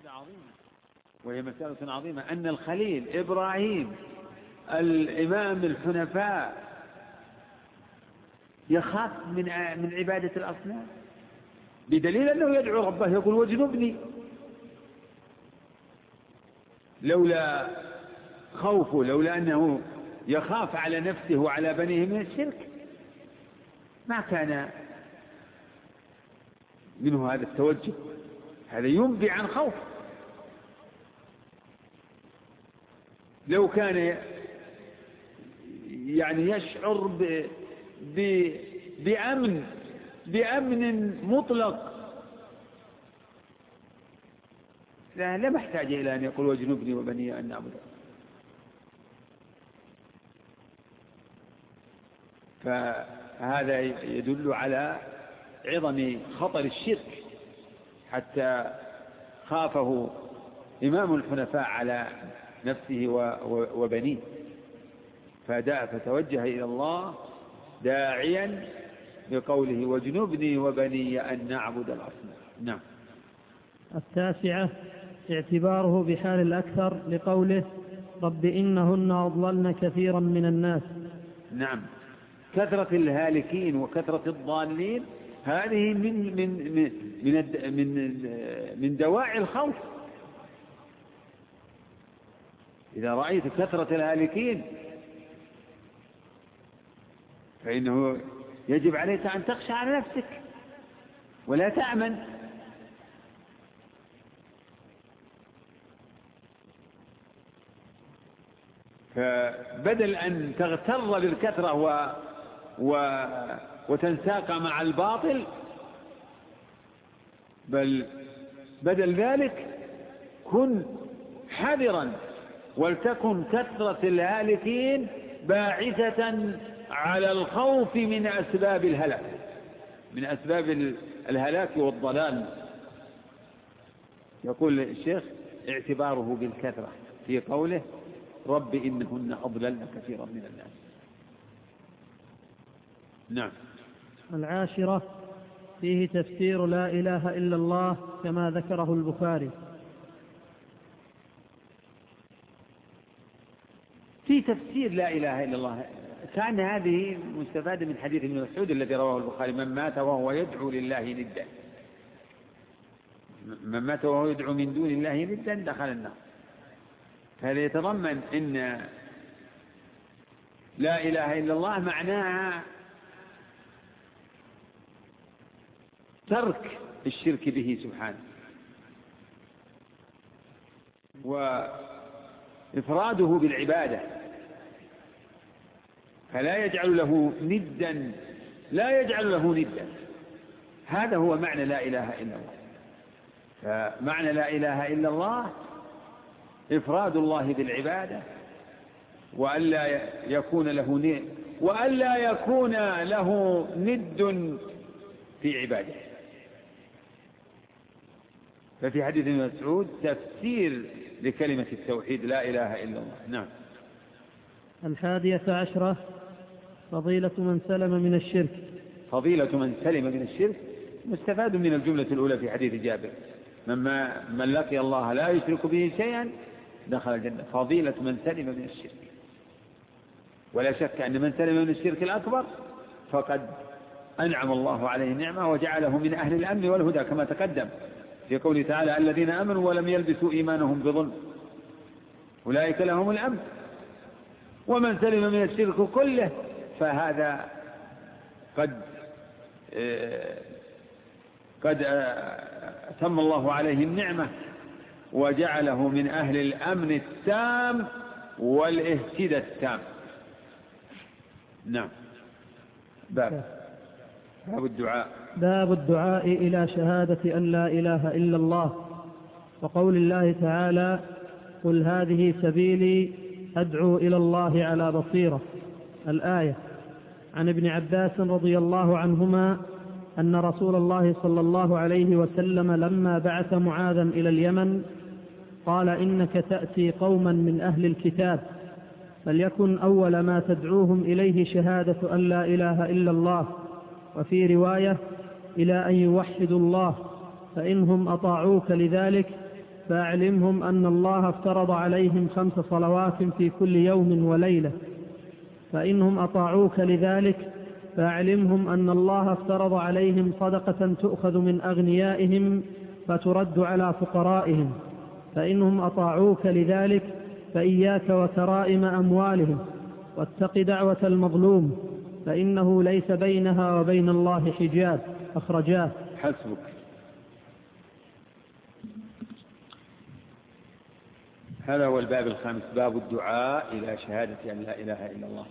وهي مسألة عظيمة أن الخليل إبراهيم الإمام الحنفاء يخاف من عبادة الأصنام، بدليل أنه يدعو ربه يقول واجنبني. لولا خوفه، لولا أنه يخاف على نفسه وعلى بنيه من الشرك ما كان منه هذا التوجه. هذا ينبي عن خوف. لو كان يعني يشعر بأمن مطلق لا محتاج إلى أن يقول واجنبني وبني أن نعبد. فهذا يدل على عظم خطر الشرك حتى خافه إمام الحنفاء على نفسه وبنيه، فتوجه إلى الله داعيا بقوله واجنبني وبني أن نعبد الأصنام. نعم. 9 اعتباره بحال الأكثر لقوله رب إنهن أضللن كثيرا من الناس. نعم، كثرة الهالكين وكثرة الضالين هذه من دواعي الخوف. إذا رأيت كثرة الهالكين فإنه يجب عليك أن تخشى على نفسك ولا تأمن. فبدل أن تغتر بالكثرة وتنساق مع الباطل، بل بدل ذلك كن حذرا، ولتكن كثرة الهالكين باعثة على الخوف من أسباب الهلاك، من أسباب الهلاك والضلال. يقول الشيخ اعتباره بالكثرة في قوله رب إنهن أضللن كثيرا من الناس. نعم. 10 فيه تفسير لا إله إلا الله كما ذكره البخاري. في تفسير لا إله إلا الله كان هذه مستفادة من حديث ابن مسعود الذي رواه البخاري من مات وهو يدعو لله ندا، من مات وهو يدعو من دون الله ندا دخل النار. فهذا يتضمن إن لا إله إلا الله معناها ترك الشرك به سبحانه وإفراده بالعبادة، فلا يجعل له ندا، لا يجعل له ندا. هذا هو معنى لا إله إلا الله. فمعنى لا إله إلا الله إفراد الله بالعبادة، وألا يكون له ند في عباده. ففي حديث ابن مسعود تفسير لكلمة التوحيد لا إله إلا الله. نعم. 11 فضيلة من سلم من الشرك. فضيلة من سلم من الشرك مستفاد من الجملة الأولى في حديث جابر من لقي الله لا يشرك به شيئا دخل الجنة. فضيلة من سلم من الشرك، ولا شك أن من سلم من الشرك الأكبر فقد أنعم الله عليه نعمة وجعله من أهل الأمن والهدى كما تقدم في قوله تعالى الذين آمنوا ولم يلبسوا إيمانهم بظلم أولئك لهم الأمن. ومن سلم من الشرك كله فهذا قد أتم الله عليه النعمة وجعله من أهل الأمن التام والاهتداء التام. نعم. باب الدعاء إلى شهادة أن لا إله إلا الله، وقول الله تعالى قل هذه سبيلي أدعو إلى الله على بصيرة. الآية. عن ابن عباس رضي الله عنهما أن رسول الله صلى الله عليه وسلم لما بعث معاذا إلى اليمن قال إنك تأتي قوما من أهل الكتاب فليكن أول ما تدعوهم إليه شهادة أن لا إله إلا الله، وفي رواية إلى أن يوحدوا الله، فإنهم أطاعوك لذلك فأعلمهم أن الله افترض عليهم 5 صلوات في كل يوم وليلة، فإنهم أطاعوك لذلك فأعلمهم أن الله افترض عليهم صدقة تؤخذ من أغنيائهم فترد على فقرائهم، فإنهم أطاعوك لذلك فإياك وكرائم أموالهم، واتق دعوة المظلوم فإنه ليس بينها وبين الله حجاب. أخرجاه. حسبك. هذا هو الباب الخامس، باب الدعاء إلى شهادة أن لا إله إلا الله،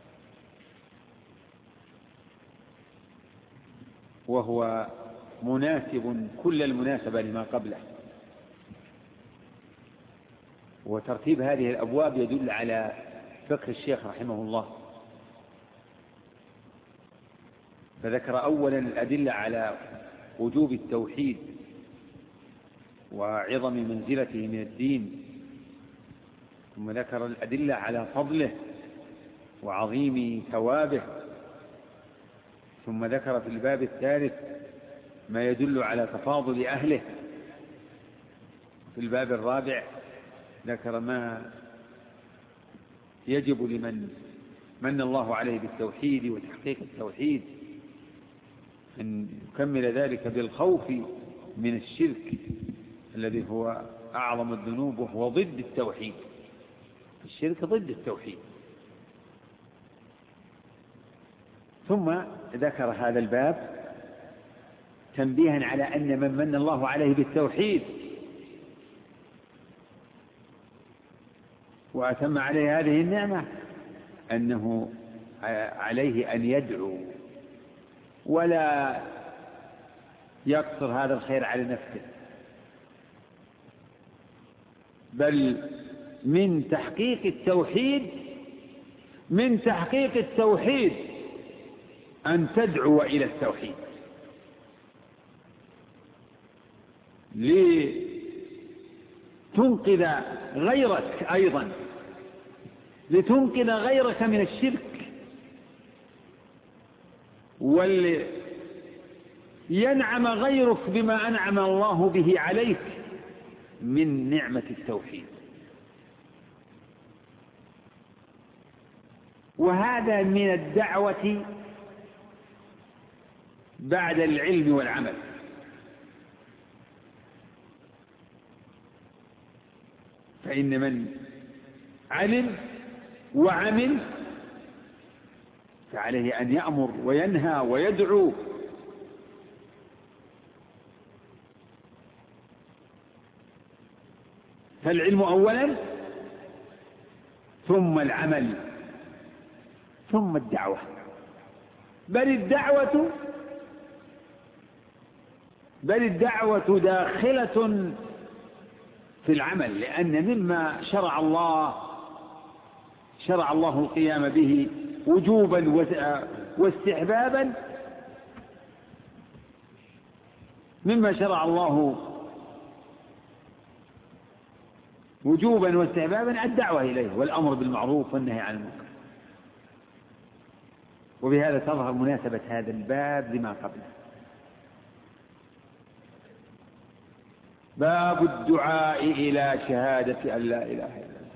وهو مناسب كل المناسبة لما قبله. وترتيب هذه الأبواب يدل على فقه الشيخ رحمه الله، فذكر أولا الأدلة على وجوب التوحيد وعظم منزلته من الدين، ثم ذكر الأدلة على فضله وعظيم ثوابه، ثم ذكر في الباب الثالث ما يدل على تفاضل أهله، في الباب الرابع ذكر ما يجب لمن من الله عليه بالتوحيد وتحقيق التوحيد أن يكمل ذلك بالخوف من الشرك الذي هو أعظم الذنوب وهو ضد التوحيد. الشرك ضد التوحيد. ثم ذكر هذا الباب تنبيها على أن من من الله عليه بالتوحيد وأتم عليه هذه النعمة أنه عليه أن يدعو ولا يقصر هذا الخير على نفسه، بل من تحقيق التوحيد أن تدعو إلى التوحيد لتنقذ غيرك أيضا، لتنقذ غيرك من الشرك، ولينعم غيرك بما أنعم الله به عليك من نعمة التوحيد. وهذا من الدعوة بعد العلم والعمل، فإن من علم وعمل فعليه أن يأمر وينهى ويدعو، فالعلم أولا ثم العمل ثم الدعوة، بل الدعوة داخلة في العمل، لأن مما شرع الله القيام به وجوبا واستحبابا، مما شرع الله وجوبا واستحبابا الدعوة إليه والأمر بالمعروف والنهي عن المنكر. وبهذا تظهر مناسبة هذا الباب لما قبله. باب الدعاء إلى شهادة أن لا إله إلا الله،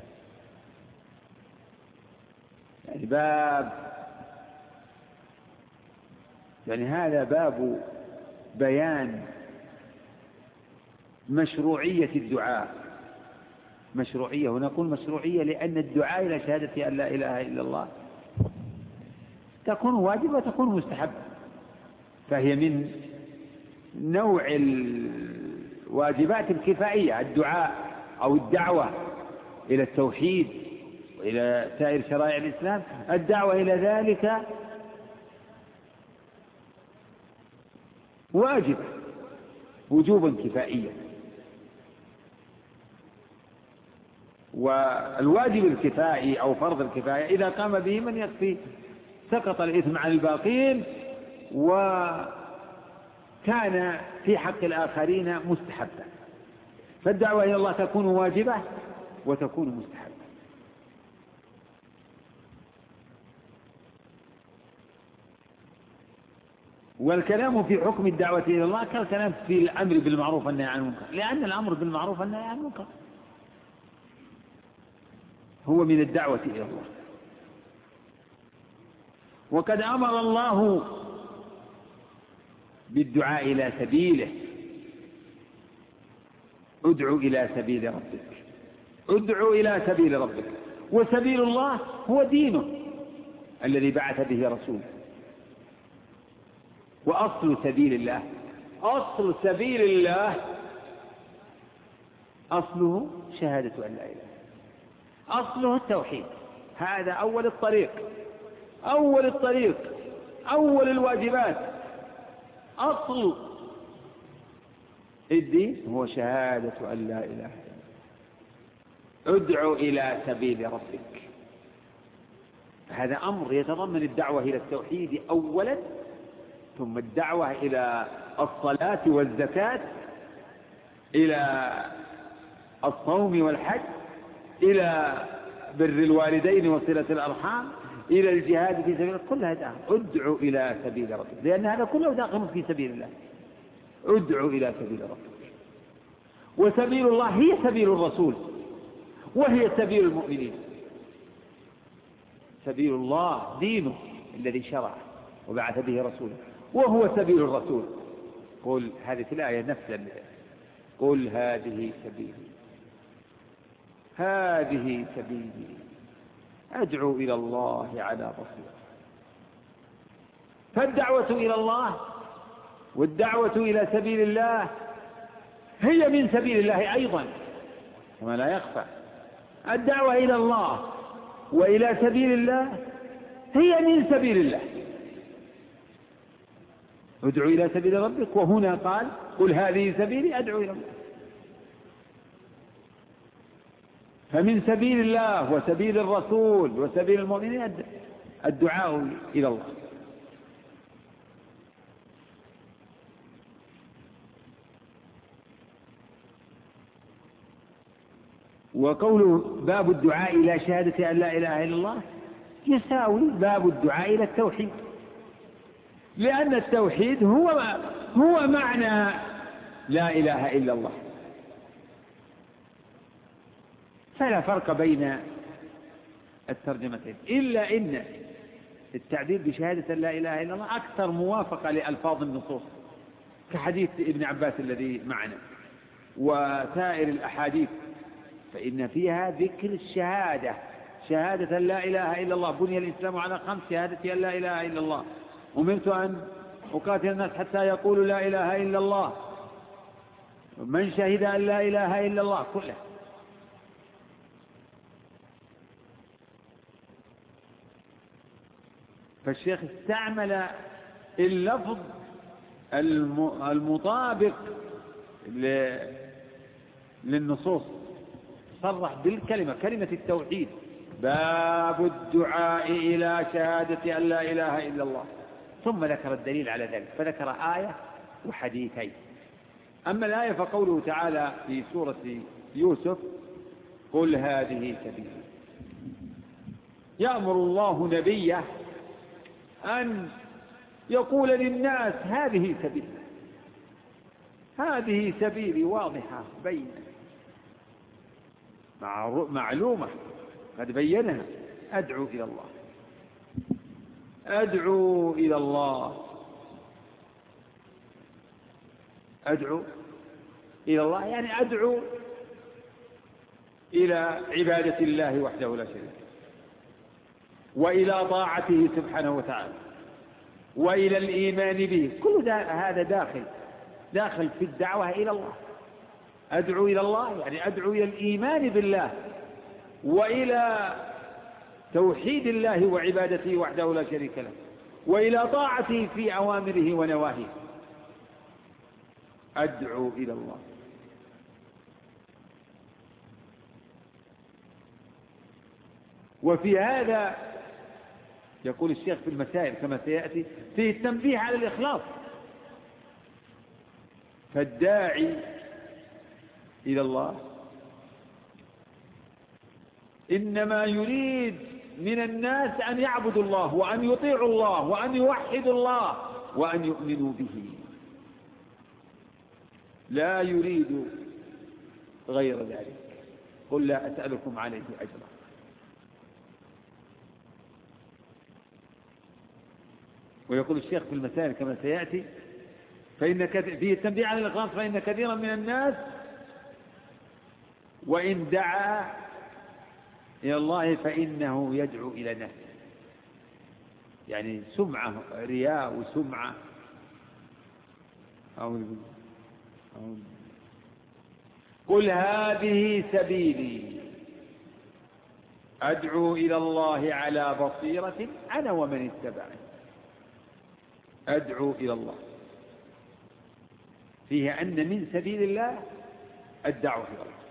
يعني هذا باب بيان مشروعية الدعاء. مشروعية، ونقول مشروعية لأن الدعاء إلى شهادة أن لا إله إلا الله تكون واجبة وتكون مستحبة، فهي من نوع الواجبات الكفائية، الدعاء أو الدعوة إلى التوحيد وإلى سائر شرائع الإسلام، الدعوة إلى ذلك واجب وجوبا كفائيا. والواجب الكفائي أو فرض الكفاية إذا قام به من يكفي سقط الإثم عن الباقين وكان في حق الآخرين مستحبا، فالدعوة إلى الله تكون واجبة وتكون مستحبة. والكلام في حكم الدعوة إلى الله كالكلام في الأمر بالمعروف والنهي عن المنكر، لأن الأمر بالمعروف والنهي عن المنكر هو من الدعوة إلى الله. وقد أمر الله بالدعاء إلى سبيله، ادعو إلى سبيل ربك، ادعو إلى سبيل ربك. وسبيل الله هو دينه الذي بعث به رسوله. وأصل سبيل الله، أصل سبيل الله أصله شهادة أن لا إله، أصله التوحيد. هذا أول الطريق، أول الطريق، أول الواجبات. أصل الدين هو شهادة أن لا إله إلا الله. ادعو إلى سبيل ربك. هذا أمر يتضمن الدعوة إلى التوحيد أولا، ثم الدعوة إلى الصلاة والزكاة، إلى الصوم والحج، إلى بر الوالدين وصلة الأرحام، إلى الجهاد في سبيل الله. كلها داخل ادعو إلى سبيل ربك، لأن هذا كله داخل في سبيل الله. ادعو إلى سبيل ربك. وسبيل الله هي سبيل الرسول، وهي سبيل المؤمنين. سبيل الله دينه الذي شرع وبعث به رسوله، وهو سبيل الرسول. قل هذه الآية نفسها، قل هذه سبيلي، هذه سبيلي أدعو إلى الله على بصيرة. فالدعوة إلى الله والدعوة إلى سبيل الله هي من سبيل الله أيضا، كما لا يخفى. الدعوة إلى الله وإلى سبيل الله هي من سبيل الله. ادعو إلى سبيل ربك، وهنا قال قل هذه سبيلي أدعو إلى الله. فمن سبيل الله وسبيل الرسول وسبيل المؤمنين الدعاء إلى الله. وقوله باب الدعاء إلى شهادة أن لا إله إلا الله يساوي باب الدعاء إلى التوحيد، لأن التوحيد هو معنى لا إله إلا الله. فلا فرق بين الترجمتين، إلا إن التعبير بشهادة لا إله إلا الله أكثر موافقة لألفاظ النصوص، كحديث ابن عباس الذي معنا وسائر الأحاديث، فإن فيها ذكر الشهادة، شهادة لا إله إلا الله. بني الإسلام على 5: شهادة أن لا إله إلا الله، أمرت أن أقاتل الناس حتى يقولوا لا إله إلا الله، من شهد أن لا إله إلا الله كله. فالشيخ استعمل اللفظ المطابق للنصوص، صرح بالكلمة، كلمة التوحيد: باب الدعاء إلى شهادة أن لا إله إلا الله. ثم ذكر الدليل على ذلك، فذكر آية وحديثين. أما الآية فقوله تعالى في سورة يوسف: قل هذه سبيلي. يأمر الله نبيه أن يقول للناس هذه سبيلي، هذه سبيلي واضحة بينة معلومة قد بينها. أدعو إلى الله، أدعو إلى الله، أدعو إلى الله، يعني أدعو إلى عبادة الله وحده لا شريك له، وإلى طاعته سبحانه وتعالى، وإلى الإيمان به. كل هذا داخل في الدعوة إلى الله. أدعو إلى الله يعني أدعو إلى الإيمان بالله، وإلى توحيد الله وعبادته وحده لا شريك له، وإلى طاعته في أوامره ونواهيه. أدعو إلى الله. وفي هذا يقول الشيخ في المسائل كما سيأتي فيه التنبيه على الإخلاص. فالداعي إلى الله إنما يريد من الناس أن يعبدوا الله، وأن يطيعوا الله، وأن يوحدوا الله وأن يؤمنوا به، لا يريد غير ذلك. قل لا أسألكم عليه أجرا. ويقول الشيخ في المسائل كما سيأتي فيه التنبيه على الإخلاص، فإن كثيرا من الناس وإن دعا إلى الله فإنه يدعو إلى نفسه، يعني سمعة، رياء وسمعة. قل هذه سبيلي أدعو إلى الله على بصيرة أنا ومن اتبعني. أدعو إلى الله فيه أن من سبيل الله الدعوة إلى الله.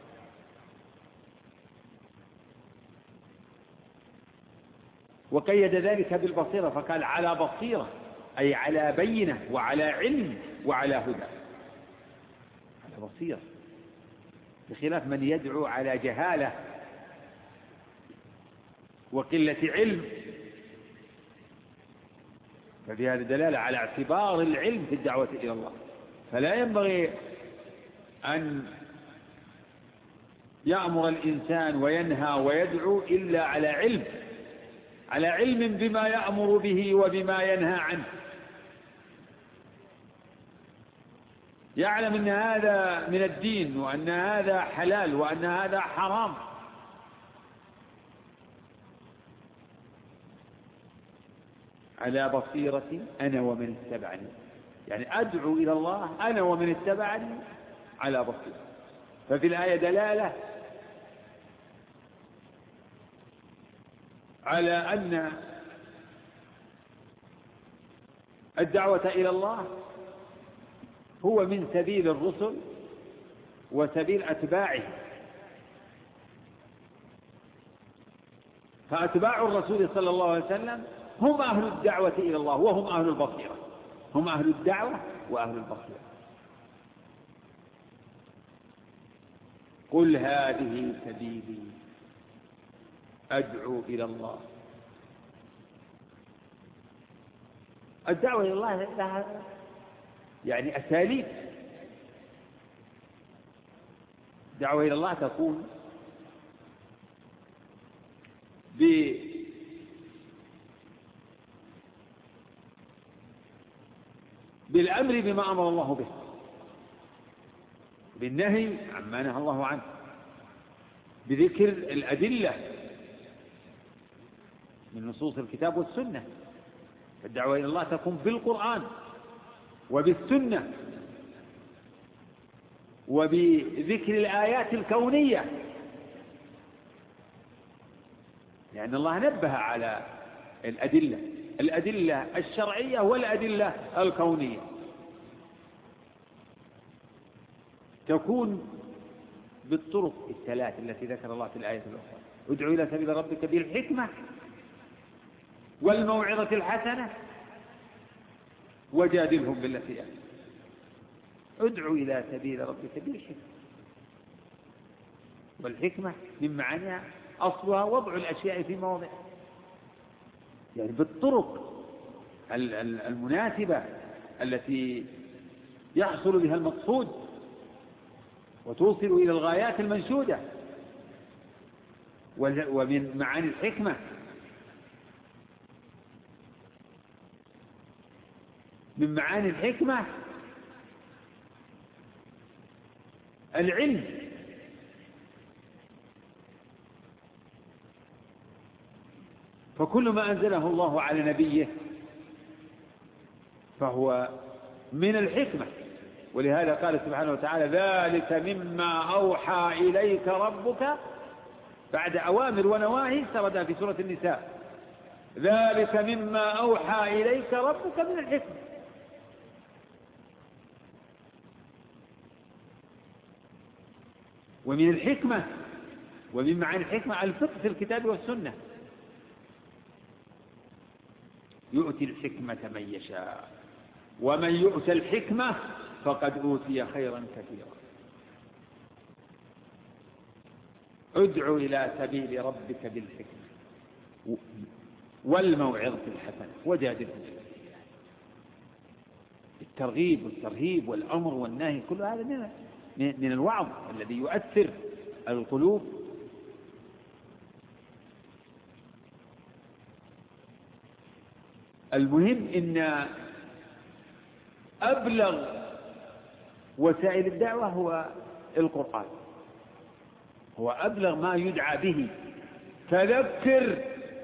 وقيد ذلك بالبصيرة فقال على بصيرة، أي على بينة وعلى علم وعلى هدى، على بصيرة، بخلاف من يدعو على جهالة وقلة علم. ففي هذا دلالة على اعتبار العلم في الدعوة إلى الله، فلا ينبغي أن يأمر الإنسان وينهى ويدعو إلا على علم، على علم بما يأمر به وبما ينهى عنه، يعلم أن هذا من الدين وأن هذا حلال وأن هذا حرام. على بصيرة أنا ومن اتبعني، يعني أدعو إلى الله أنا ومن اتبعني على بصيرة. ففي الآية دلالة على أن الدعوة إلى الله هو من سبيل الرسل وسبيل أتباعه. فأتباع الرسول صلى الله عليه وسلم هم أهل الدعوة إلى الله وهم أهل البصيرة، هم أهل الدعوة وأهل البصيرة. قل هذه سبيلي أدعو إلى الله. الدعوة إلى الله لها يعني أساليب. الدعوة إلى الله تكون بالأمر بما أمر الله به، بالنهي عما نهى الله عنه، بذكر الأدلة من نصوص الكتاب والسنة. الدعوة إلى الله تكون بالقرآن وبالسنة وبذكر الآيات الكونية، لأن الله نبه على الأدلة الشرعية والأدلة الكونية. تكون بالطرق الثلاث التي ذكر الله في الآية الأخرى: ادعو إلى سبيل ربك بالحكمة والموعظة الحسنة وجادلهم بالتي أحسن. ادعو إلى سبيل ربك بالحكمة، والحكمة من معانيها أصلها وضع الأشياء في مواضعها، يعني بالطرق المناسبة التي يحصل بها المقصود وتوصل إلى الغايات المنشودة. ومن معاني الحكمة العلم، فكل ما أنزله الله على نبيه فهو من الحكمة. ولهذا قال سبحانه وتعالى: ذلك مما أوحى إليك ربك، بعد أوامر ونواهي سردها في سورة النساء. ذلك مما أوحى إليك ربك من الحكمة. ومن الحكمة ومن معاني الحكمة الفقه في الكتاب والسنة. يؤتي الحكمة من يشاء ومن يؤت الحكمة فقد أوتي خيرا كثيرا. ادعو إلى سبيل ربك بالحكمة والموعظة الحسنة وجادلهم بالتي هي أحسن. الترغيب والترهيب والأمر والنهي، كل هذا من الوعظ الذي يؤثر على القلوب. المهم إن أبلغ وسائل الدعوة هو القرآن، هو أبلغ ما يدعى به. فذكر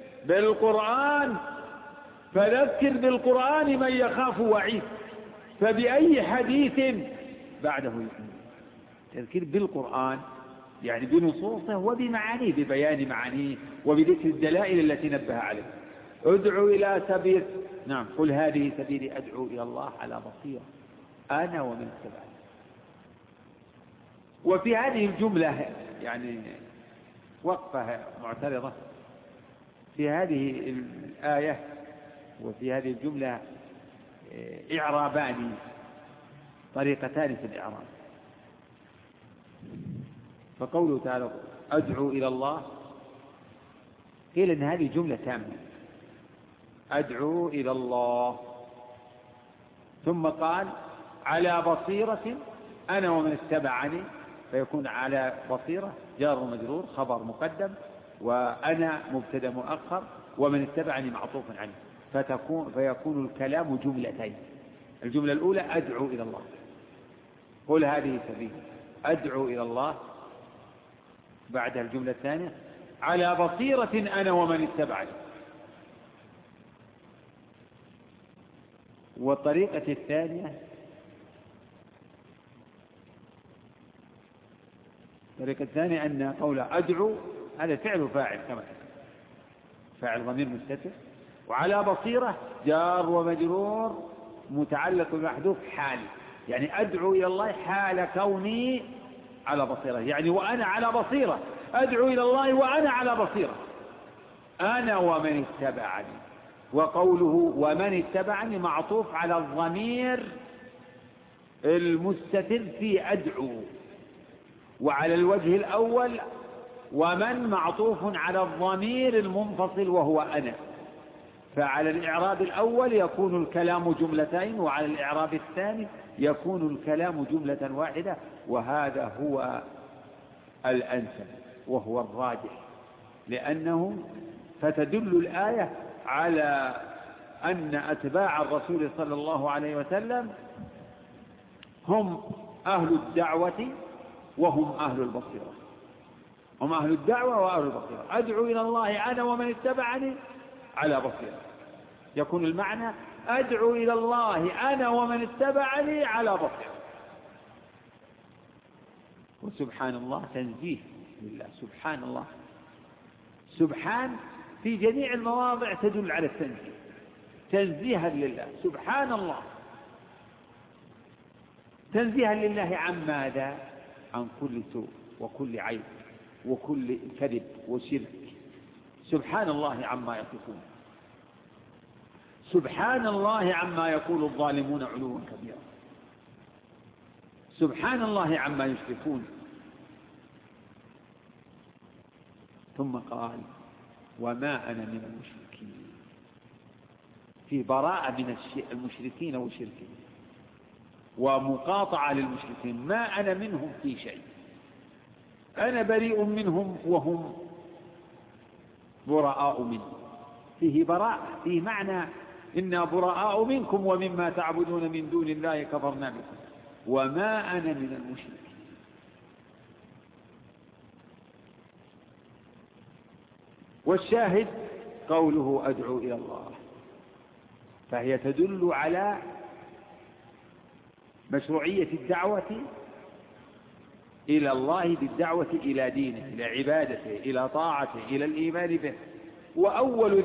بالقرآن من يخاف وعيد، فبأي حديث بعده يؤمن. تذكير بالقرآن يعني بنصوصه وبمعانيه، ببيان معانيه وبذكر الدلائل التي نبه عليه. ادعو إلى سبيل، نعم، قل هذه سبيلي أدعو إلى الله على بصيرة أنا ومن اتبعني. وفي هذه الجملة يعني وقفة معترضة في هذه الآية وفي هذه الجملة إعرابان، طريقتان في الإعراب. فقوله تعالى أدعو إلى الله، قيل إن هذه جملة تامة، أدعو إلى الله، ثم قال على بصيرة أنا ومن اتبعني، فيكون على بصيرة جار ومجرور خبر مقدم، وأنا مبتدأ مؤخر، ومن اتبعني معطوف عنه، فيكون الكلام جملتين. الجملة الأولى أدعو إلى الله، قل هذه سبيل أدعو إلى الله، بعدها الجملة الثانية على بصيرة أنا ومن اتبعني. والطريقة الثانية أن قول أدعو هذا فعل فاعل كما فاعل ضمير مستتر، وعلى بصيرة جار ومجرور متعلق بمحذوف حال، يعني أدعو إلى الله حال كوني على بصيرة، يعني وأنا على بصيرة، أدعو إلى الله وأنا على بصيرة أنا ومن اتبعني. وقوله ومن اتبعني معطوف على الضمير المستتر في أدعو، وعلى الوجه الأول ومن معطوف على الضمير المنفصل وهو أنا، فعلى الإعراب الأول يكون الكلام جملتين، وعلى الإعراب الثاني يكون الكلام جملة واحدة، وهذا هو الأنسب وهو الراجح، لأنه فتدل الآية على أن أتباع الرسول صلى الله عليه وسلم هم أهل الدعوة وهم أهل البصيرة، هم أهل الدعوة وأهل البصيرة. أدعو إلى الله أنا ومن اتبعني على بصيرة، يكون المعنى أدعو إلى الله أنا ومن اتبعني على بصيرة. وسبحان الله تنزيه لله، سبحان الله، سبحان في جميع المواضع تدل على التنزيه، تنزيها لله، سبحان الله، تنزيها لله عن ماذا؟ عن كل سوء وكل عيب وكل كذب وشرك. سبحان الله عما يصفون، سبحان الله عما يقول الظالمون علوا كبيرا، سبحان الله عما يشركون. ثم قال وما أنا من المشركين، في براءة من المشركين وشركهم، ومقاطعة للمشركين، ما أنا منهم في شيء، أنا بريء منهم وهم براء مني. فيه براءة، فيه معنى إنا براء منكم ومما تعبدون من دون الله كفرنا بكم وما أنا من المشركين. والشاهد قوله أدعو إلى الله، فهي تدل على مشروعية الدعوة إلى الله، بالدعوة إلى دينه، إلى عبادته، إلى طاعته، إلى الإيمان به. وأول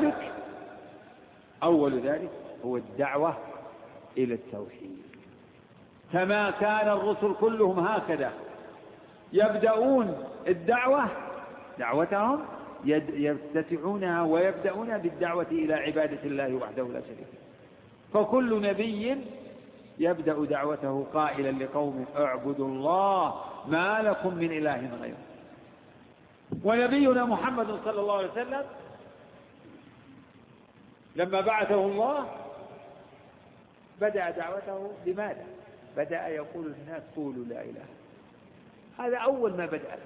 ذلك هو الدعوة إلى التوحيد، كما كان الرسل كلهم هكذا يبدأون الدعوة دعوتهم يفتتحونها ويبدأون بالدعوة إلى عبادة الله وحده لا شريك له. فكل نبي يبدأ دعوته قائلا لقوم اعبدوا الله ما لكم من إله غيره. ونبينا محمد صلى الله عليه وسلم لما بعثه الله بدأ دعوته بماذا؟ بدأ يقول للناس قولوا لا إله. هذا أول ما بدأ،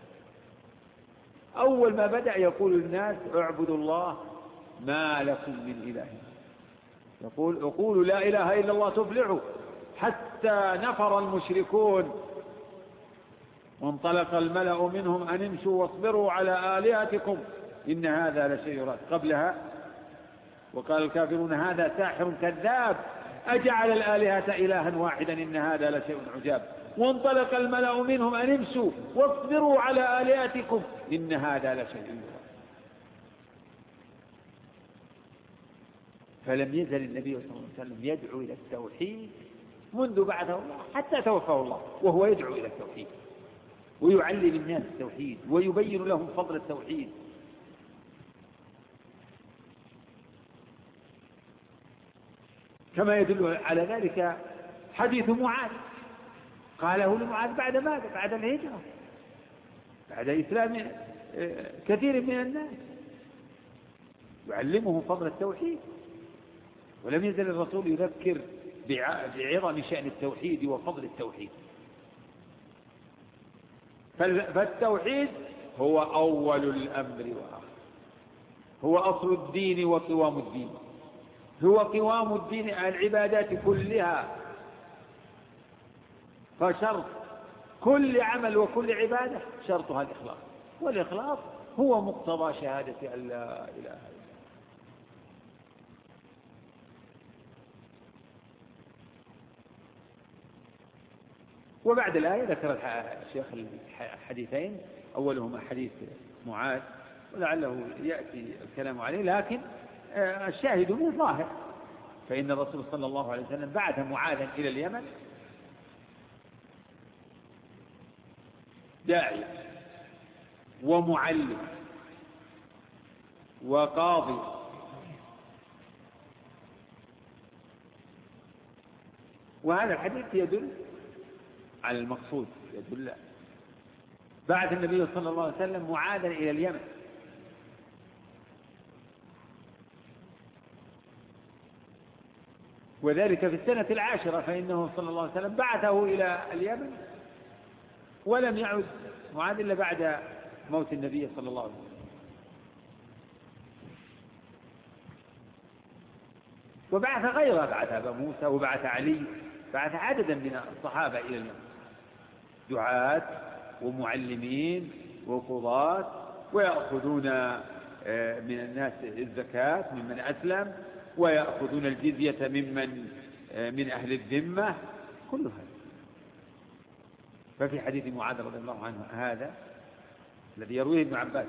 أول ما بدأ يقول للناس اعبدوا الله ما لكم من إله. يقول قولوا لا إله إلا الله تفلحوا. حتى نفر المشركون وانطلق الملأ منهم أن امشوا واصبروا على آلهتكم إن هذا لشيء يراد. قبلها وقال الكافرون هذا ساحر كذاب أجعل الآلهة إلها واحدا إن هذا لشيء عجاب. وانطلق الملأ منهم أن امشوا واصبروا على آلهتكم إن هذا لشيء يراد. فلم يزل النبي صلى الله عليه وسلم يدعو إلى التوحيد منذ بعثه الله حتى توفاه الله وهو يدعو إلى التوحيد ويعلم الناس التوحيد ويبين لهم فضل التوحيد. كما يدل على ذلك حديث معاذ قاله لمعاذ بعد ماذا؟ بعد الهجرة، بعد إسلام كثير من الناس، يعلمهم فضل التوحيد. ولم يزل الرسول يذكر بعظم شأن التوحيد وفضل التوحيد. فالتوحيد هو أول الأمر وآخر، هو أصل الدين وقوام الدين، هو قوام الدين العبادات كلها. فشرط كل عمل وكل عبادة شرطها الإخلاص، والإخلاص هو مقتضى شهادة أن لا إله إلا الله. وبعد الآية ذكر الشيخ الحديثين، أولهما حديث معاذ ولعله يأتي الكلام عليه، لكن الشاهد منه ظاهر. فإن الرسول صلى الله عليه وسلم بعث معاذا إلى اليمن داعي ومعلم وقاضي، وهذا الحديث يدل على المقصود، يدل. بعث النبي صلى الله عليه وسلم معاذا إلى اليمن، وذلك في السنة 10، فإنه صلى الله عليه وسلم بعثه إلى اليمن ولم يعد معاذ إلا بعد موت النبي صلى الله عليه وسلم. وبعث غيره، بعث أبا موسى وبعث علي، بعث عددا من الصحابة إلى اليمن، دعاة ومعلمين وقضاة، ويأخذون من الناس الزكاة ممن أسلم، ويأخذون الجزية من أهل الذمة، كل هذا. ففي حديث معاذ رضي الله عنه هذا الذي يرويه ابن عباس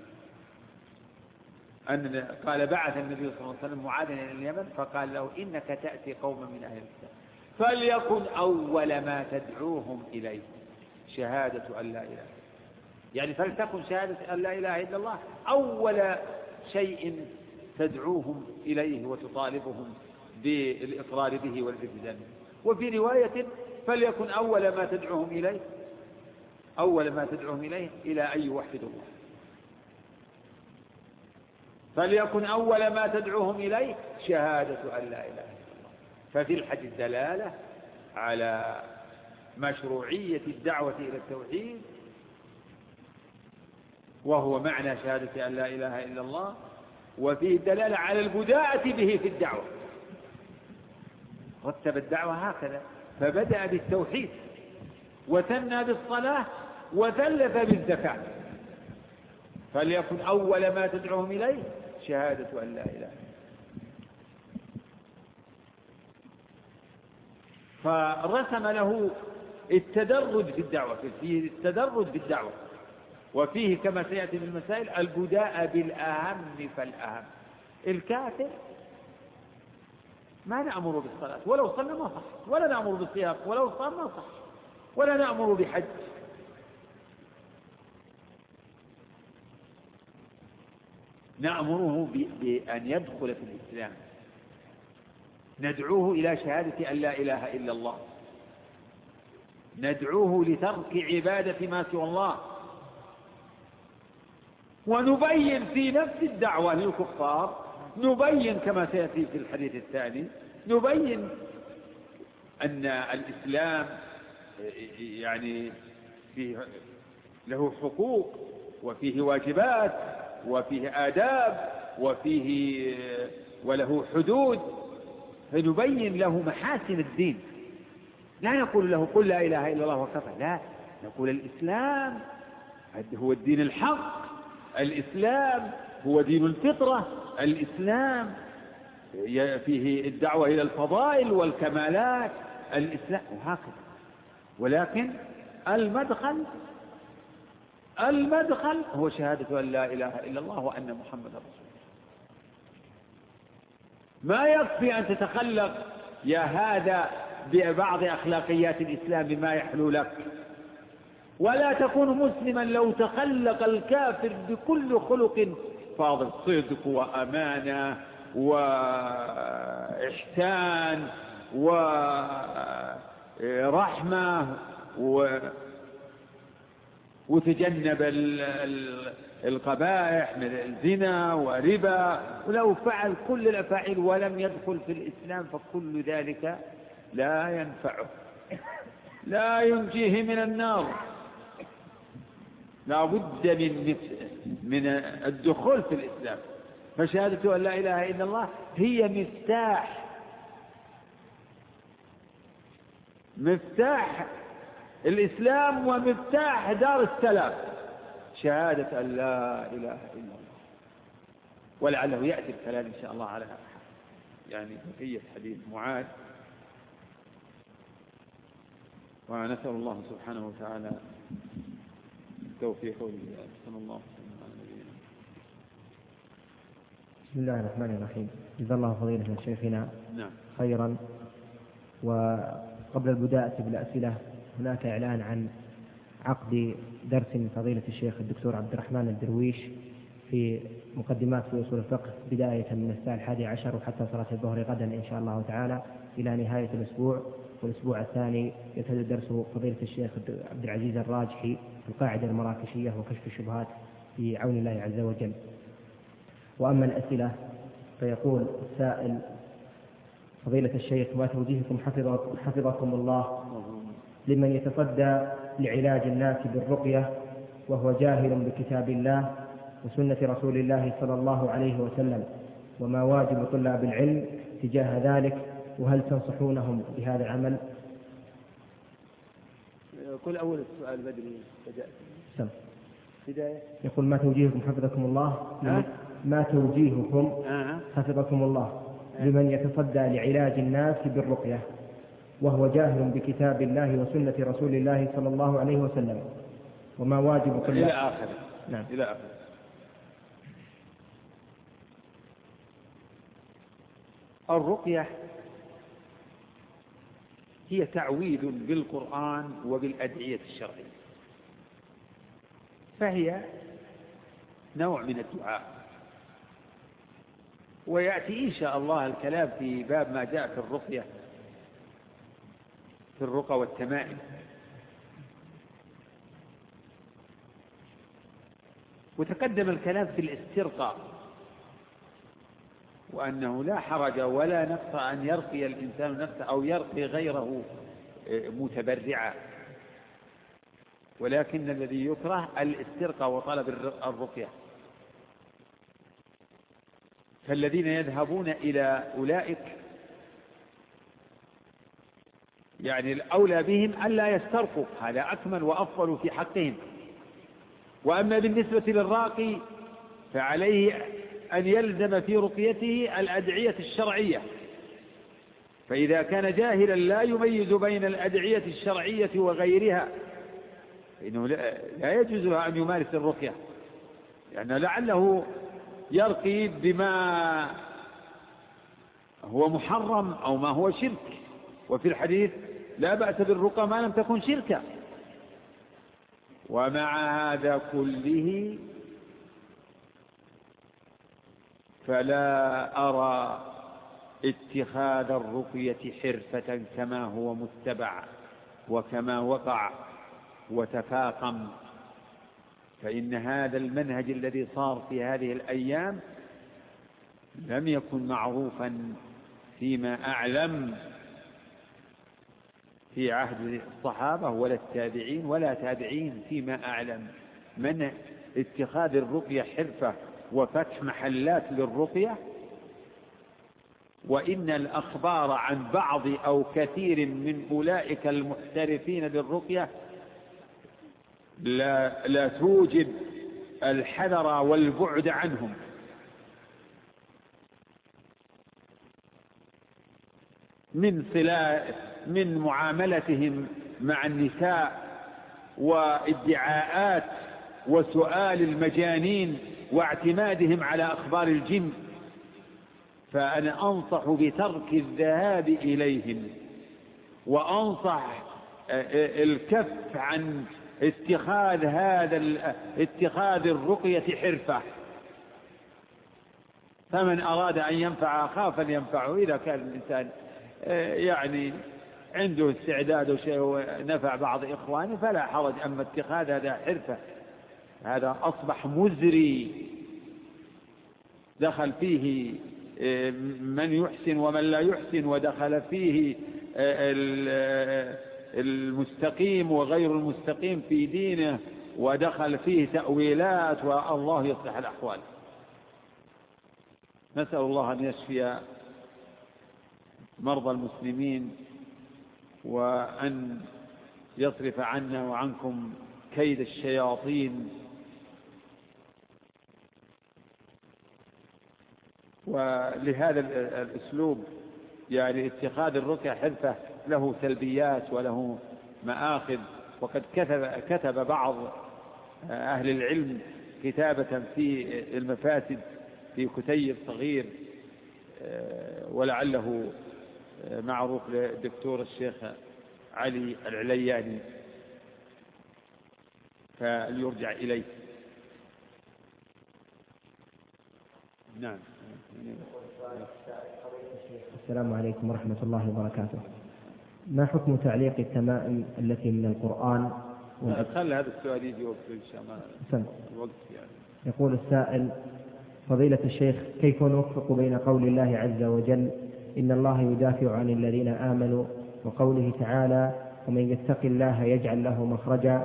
أن قال بعث النبي صلى الله عليه وسلم معاذا إلى اليمن فقال له إنك تأتي قوما من أهل الكتاب فليكن أول ما تدعوهم إليه شهادة أن لا إله إلا الله. يعني فلتكن شهادة أن لا إله إلا الله أول شيء تدعوهم إليه وتطالبهم بالإقرار به والالتزام. وفي رواية فليكن أول ما تدعوهم إليه، أول ما تدعوهم إليه إلى أن يوحدوا الله. فليكن أول ما تدعوهم إليه شهادة أن لا إله إلا الله. ففي الحديث دلالة على مشروعية الدعوة إلى التوحيد، وهو معنى شهادة أن لا إله إلا الله، وفيه دلالة على البداءة به في الدعوة. رتب الدعوة هكذا، فبدأ بالتوحيد وثنى بالصلاة وثلث بالزكاة. فليكن أول ما تدعوهم إليه شهادة أن لا إله إلا الله. فرسم له التدرج في الدعوة، فيه التدرج في الدعوة، وفيه كما سيأتي في المسائل البداء بالأهم فالأهم. الكافر ما نأمر بالصلاة ولو صلى ما صح، ولا نأمر بالصيام ولو صام ما صح، ولا نأمر بحج. نأمره بأن يدخل في الإسلام، ندعوه إلى شهادة أن لا إله إلا الله، ندعوه لترك عبادة ما سوى الله، ونبين في نفس الدعوة للكفار، نبين كما سيأتي في الحديث الثاني، نبين أن الإسلام يعني له حقوق وفيه واجبات وفيه آداب وله حدود، فنبين له محاسن الدين. لا نقول له قل لا إله إلا الله وكفى، لا، نقول الإسلام هو الدين الحق، الإسلام هو دين الفطرة، الإسلام فيه الدعوة إلى الفضائل والكمالات، الإسلام وهكذا. ولكن المدخل هو شهادة أن لا إله إلا الله وأن محمد رسول الله. ما يكفي أن تتخلق يا هذا ببعض أخلاقيات الإسلام بما يحلو لك، ولا تكون مسلما لو تخلق الكافر بكل خلق فاضل، صدق وأمانة وإحسان ورحمة وتجنب القبائح من الزنا وربا. ولو فعل كل الأفاعيل ولم يدخل في الإسلام فكل ذلك لا ينفعه، لا ينجيه من النار. لا بد من الدخول في الإسلام. فشهادة أن لا إله إلا الله هي مفتاح الإسلام ومفتاح دار السلام، شهادة أن لا إله إلا الله. ولعله يأتي الكلام إن شاء الله على يعني بقية حديث معاذ. ونسأل الله سبحانه وتعالى التوفيق والهداية. صلى الله عليه وسلم. بسم الله الرحمن الرحيم. جزا الله فضيلة من شيخنا خيرا. وقبل البداية بالأسئلة هناك إعلان عن عقد درس من فضيلة الشيخ الدكتور عبد الرحمن الدرويش في مقدمات في أصول الفقه بداية من الساعة 11 وحتى صلاة الظهر غدا إن شاء الله تعالى إلى نهاية الأسبوع. والأسبوع الثاني يبتدئ درس فضيلة الشيخ عبد العزيز الراجحي في القاعدة المراكشية وكشف الشبهات بعون الله عز وجل. وأما الأسئلة فيقول السائل: فضيلة الشيخ، ما توجيهكم حفظكم الله لمن يتصدى لعلاج الناس بالرقية وهو جاهل بكتاب الله وسنة رسول الله صلى الله عليه وسلم، وما واجب طلاب العلم تجاه ذلك، وهل تنصحونهم بهذا العمل؟ كل أول السؤال بدري بداية. يقول: ما توجيهكم حفظكم الله ما توجيهكم حفظكم الله لمن يتصدى لعلاج الناس بالرقية وهو جاهل بكتاب الله وسنة رسول الله صلى الله عليه وسلم، وما واجب طلاب إلى آخر. نعم. إلى آخر. الرقية هي تعويذ بالقرآن وبالأدعية الشرعية، فهي نوع من الدعاء. ويأتي إن شاء الله الكلام في باب ما جاء في الرقية في الرقى والتمائم. وتقدم الكلام في الاسترقاء، وأنه لا حرج ولا نقص أن يرقي الإنسان نفسه أو يرقي غيره متبرعا، ولكن الذي يكره الاسترقاء وطلب الرقية. فالذين يذهبون إلى أولئك يعني الأولى بهم ألا يسترقوا، هذا أكمل وأفضل في حقهم. وأما بالنسبة للراقي فعليه أن يلزم في رقيته الأدعية الشرعية، فإذا كان جاهلا لا يميز بين الأدعية الشرعية وغيرها فإنه لا يجوز له أن يمارس الرقية، يعني لعله يرقي بما هو محرم أو ما هو شرك. وفي الحديث: لا بأس بالرقى ما لم تكن شركا. ومع هذا كله فلا أرى اتخاذ الرقية حرفة كما هو متبع وكما وقع وتفاقم، فإن هذا المنهج الذي صار في هذه الأيام لم يكن معروفا فيما أعلم في عهد الصحابة ولا التابعين ولا تابعين فيما أعلم من اتخاذ الرقية حرفة وفتح محلات للرقية. وإن الأخبار عن بعض أو كثير من أولئك المحترفين بالرقية لا توجب الحذر والبعد عنهم، من معاملتهم مع النساء وادعاءات وسؤال المجانين واعتمادهم على أخبار الجن. فأنا أنصح بترك الذهاب إليهم، وأنصح الكف عن اتخاذ الرقية حرفة. فمن أراد أن ينفع أخاه فلينفعه. إذا كان الإنسان يعني عنده استعداد وشيء ونفع بعض إخوانه فلا حرج. أما اتخاذ هذا حرفة هذا أصبح مزري دخل فيه من يحسن ومن لا يحسن، ودخل فيه المستقيم وغير المستقيم في دينه، ودخل فيه تأويلات، والله يصلح الأحوال. نسأل الله أن يشفي مرضى المسلمين وأن يصرف عنا وعنكم كيد الشياطين. ولهذا الأسلوب يعني اتخاذ الرقية حرفة له سلبيات وله مآخذ. وقد كتب بعض أهل العلم كتابة في المفاسد في كتيب صغير ولعله معروف للدكتور الشيخ علي العلياني فليرجع إليه. نعم. السلام عليكم ورحمة الله وبركاته. ما حكم تعليق التمائم التي من القرآن؟ خلي هذا السؤال يجي وقت إن شاء الله. الوقت يعني. يقول السائل: فضيلة الشيخ، كيف نوفق بين قول الله عز وجل إن الله يدافع عن الذين آمنوا وقوله تعالى ومن يتق الله يجعل له مخرجا،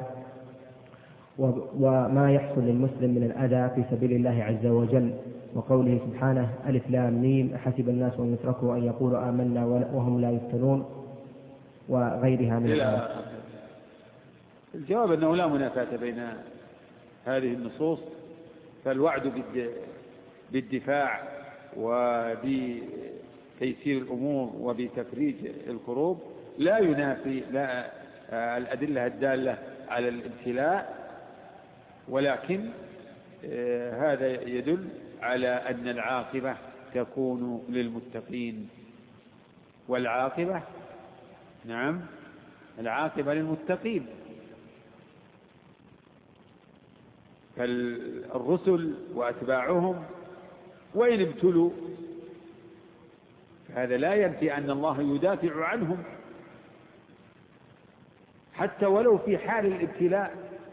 وما يحصل للمسلم من الأذى في سبيل الله عز وجل، وقوله سبحانه ألف لام ميم أحسب الناس أن يتركوا أن يقولوا آمنا وهم لا يفتنون، وغيرها من الآيات؟ الجواب أنه لا منافاة بين هذه النصوص. فالوعد بالدفاع وبتيسير الأمور وبتفريج الكروب لا ينافي الأدلة الدالة على الابتلاء، ولكن هذا يدل على أن العاقبة تكون للمتقين. والعاقبة نعم العاقبة للمتقين. فالرسل وأتباعهم وإن ابتلوا هذا لا ينفي أن الله يدافع عنهم حتى ولو في حال الابتلاء.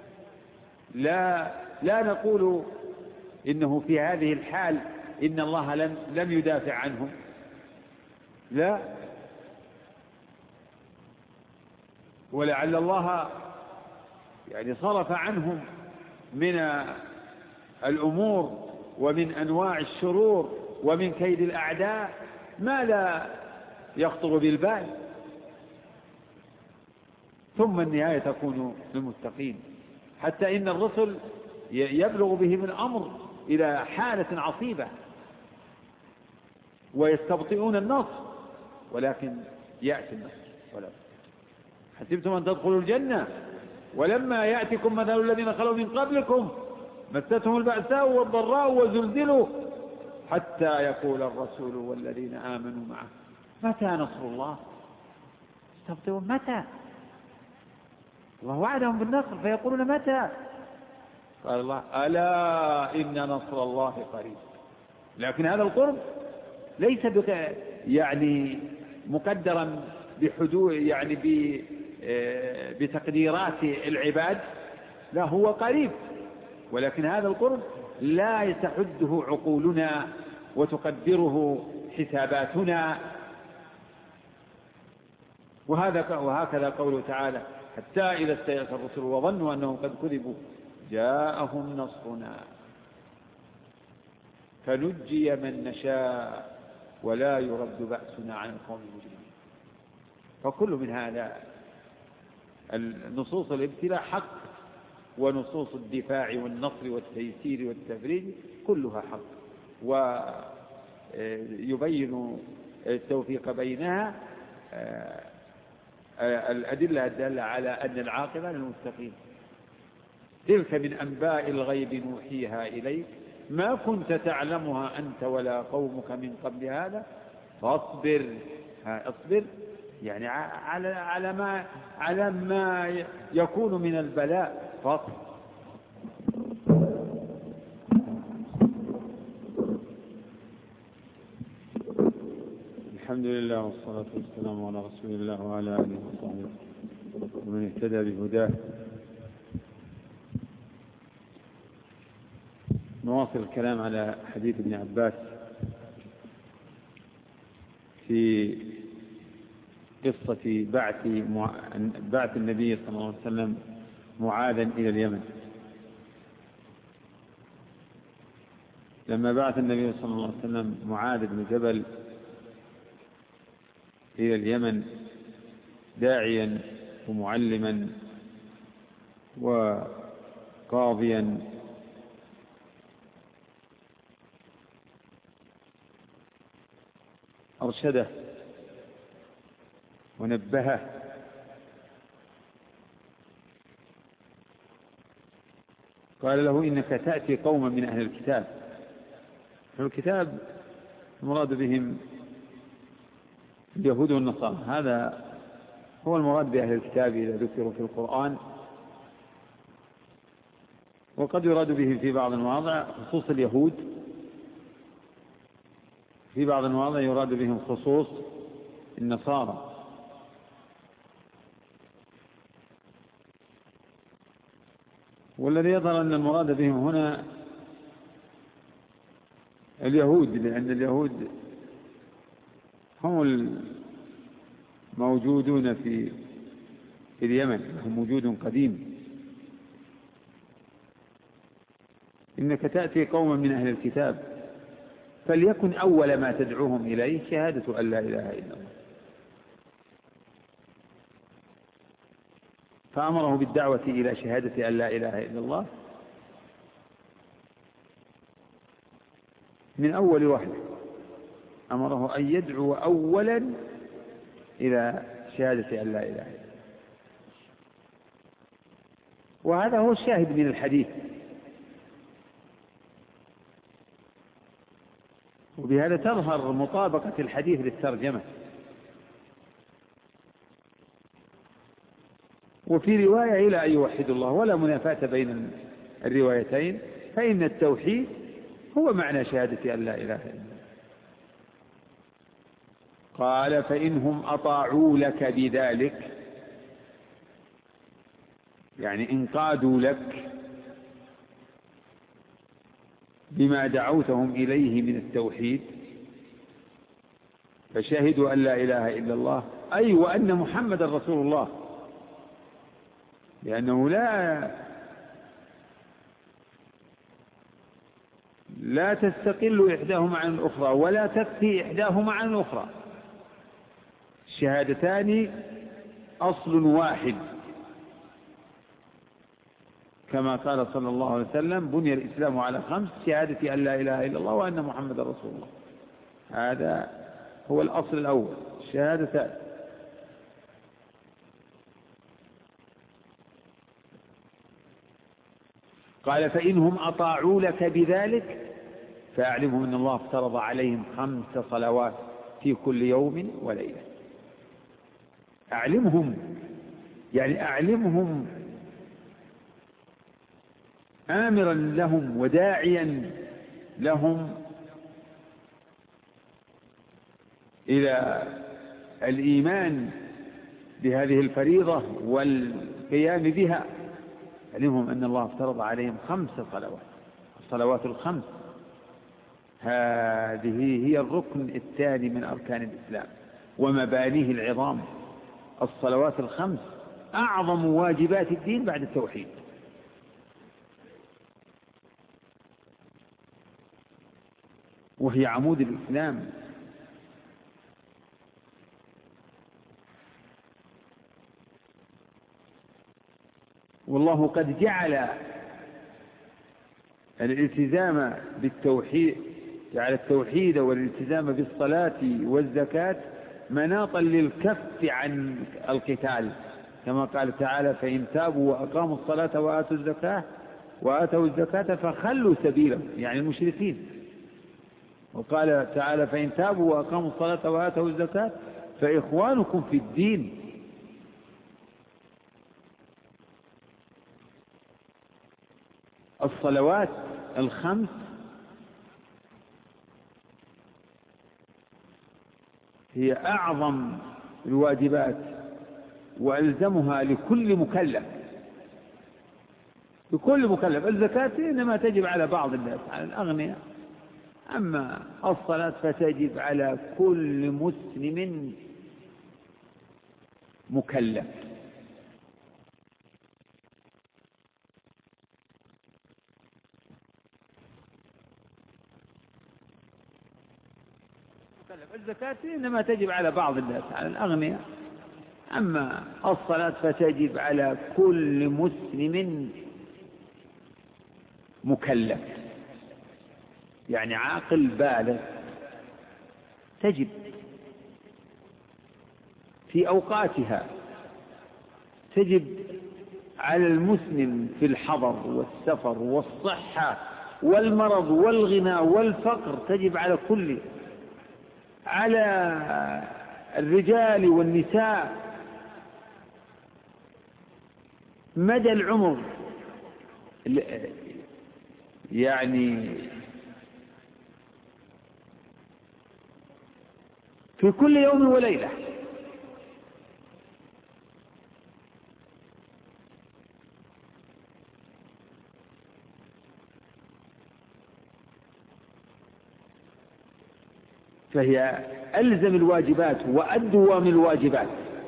لا نقول إنه في هذه الحال إن الله لم يدافع عنهم، لا، ولعل الله يعني صرف عنهم من الأمور ومن أنواع الشرور ومن كيد الأعداء ما لا يخطر بالبال، ثم النهاية تكون للمتقين. حتى إن الرسل يبلغ بهم الأمر إلى حالة عصيبة ويستبطئون النصر، ولكن يأتي النصر. ولا حسبتم أن تدخلوا الجنة ولما يأتكم مثل الذين خلوا من قبلكم مستهم البأساء والضراء وزلزلوا حتى يقول الرسول والذين آمنوا معه متى نصر الله؟ يستبطئون متى؟ الله وعدهم بالنصر فيقولون متى؟ قال الله ألا إن نصر الله قريب. لكن هذا القرب ليس يعني مقدرا بحدود يعني بتقديرات العباد، لا هو قريب، ولكن هذا القرب لا تحده عقولنا وتقدره حساباتنا. وهكذا قوله تعالى: حتى إذا استيأس الرسل وظنوا أنهم قد كذبوا جاءهم نصرنا فنجي من نشاء ولا يرد بأسنا عن القوم المجرمين. فكل من هذا النصوص الابتلاء حق، ونصوص الدفاع والنصر والتيسير والتفريج كلها حق، ويبين التوفيق بينها الأدلة الدالة على أن العاقبة للمتقين. تلك من أنباء الغيب نوحيها إليك ما كنت تعلمها أنت ولا قومك من قبل هذا فاصبر. اصبر يعني على ما يكون من البلاء فاصبر. الحمد لله والصلاة والسلام على رسول الله وعلى آله وصحبه ومن اهتدى بهداه. نواصل الكلام على حديث ابن عباس في قصة بعث النبي صلى الله عليه وسلم معاذا إلى اليمن. لما بعث النبي صلى الله عليه وسلم معاذ بن جبل إلى اليمن داعيا ومعلما وقاضيا أرشده ونبهه قال له: إنك تأتي قوما من أهل الكتاب. الكتاب المراد بهم اليهود والنصارى، هذا هو المراد بأهل الكتاب إذا ذكروا في القرآن، وقد يراد بهم في بعض المواضع خصوص اليهود، في بعض المواضع يراد بهم خصوص النصارى. والذي يظهر أن المراد بهم هنا اليهود، لأن اليهود هم الموجودون في اليمن، هم وجود قديم. إنك تأتي قوما من أهل الكتاب فليكن أول ما تدعوهم إليه شهادة أن لا إله إلا الله. فأمره بالدعوة إلى شهادة أن لا إله إلا الله من أول وحده، أمره أن يدعو أولا إلى شهادة أن لا إله إلا الله. وهذا هو الشاهد من الحديث، وبهذا تظهر مطابقة الحديث للترجمة. وفي رواية إلى أن يوحدوا الله، ولا منافاة بين الروايتين، فإن التوحيد هو معنى شهادة أن لا إله إلا الله. قال: فإنهم أطاعوا لك بذلك، يعني انقادوا لك بما دعوتهم إليه من التوحيد، فشهدوا أن لا إله إلا الله، أي وأن محمد رسول الله، لأنه لا تستقل إحداهما عن الأخرى ولا تكفي إحداهما عن الأخرى. الشهادتان أصل واحد، كما قال صلى الله عليه وسلم: بني الإسلام على 5: شهادة أن لا إله إلا الله وأن محمد رسول الله. هذا هو الأصل الأول، الشهادتان. قال: فإنهم أطاعوا لك بذلك فأعلمهم أن الله افترض عليهم 5 صلوات في كل يوم وليلة. أعلمهم يعني أعلمهم آمرا لهم وداعيا لهم إلى الإيمان بهذه الفريضة والقيام بها. علمهم أن الله افترض عليهم 5 صلوات، الصلوات ال5 هذه هي الركن الثاني من أركان الإسلام ومبانيه العظام. الصلوات الخمس أعظم واجبات الدين بعد التوحيد، وهي عمود الإسلام. والله قد جعل الالتزام بالتوحيد، جعل التوحيد والالتزام بالصلاة والزكاة مناطا للكف عن القتال، كما قال تعالى: فإن تابوا وأقاموا الصلاة وآتوا الزكاة فخلوا سبيلهم، يعني المشركين. وقال تعالى: فإن تابوا وأقاموا الصلاة وآتوا الزكاة فإخوانكم في الدين. الصلوات الخمس هي أعظم الواجبات وألزمها لكل مكلف. الزكاة إنما تجب على بعض الناس، على الأغنياء، أما الصلاة فتجب على كل مسلم مكلف. الزكاة إنما تجب على بعض الناس، على الأغنياء، أما الصلاة فتجب على كل مسلم مكلف، يعني عاقل بالغ، تجب في أوقاتها، تجب على المسلم في الحضر والسفر والصحة والمرض والغنى والفقر، تجب على كل، على الرجال والنساء مدى العمر، يعني في كل يوم وليلة. فهي ألزم الواجبات وأدوم الواجبات.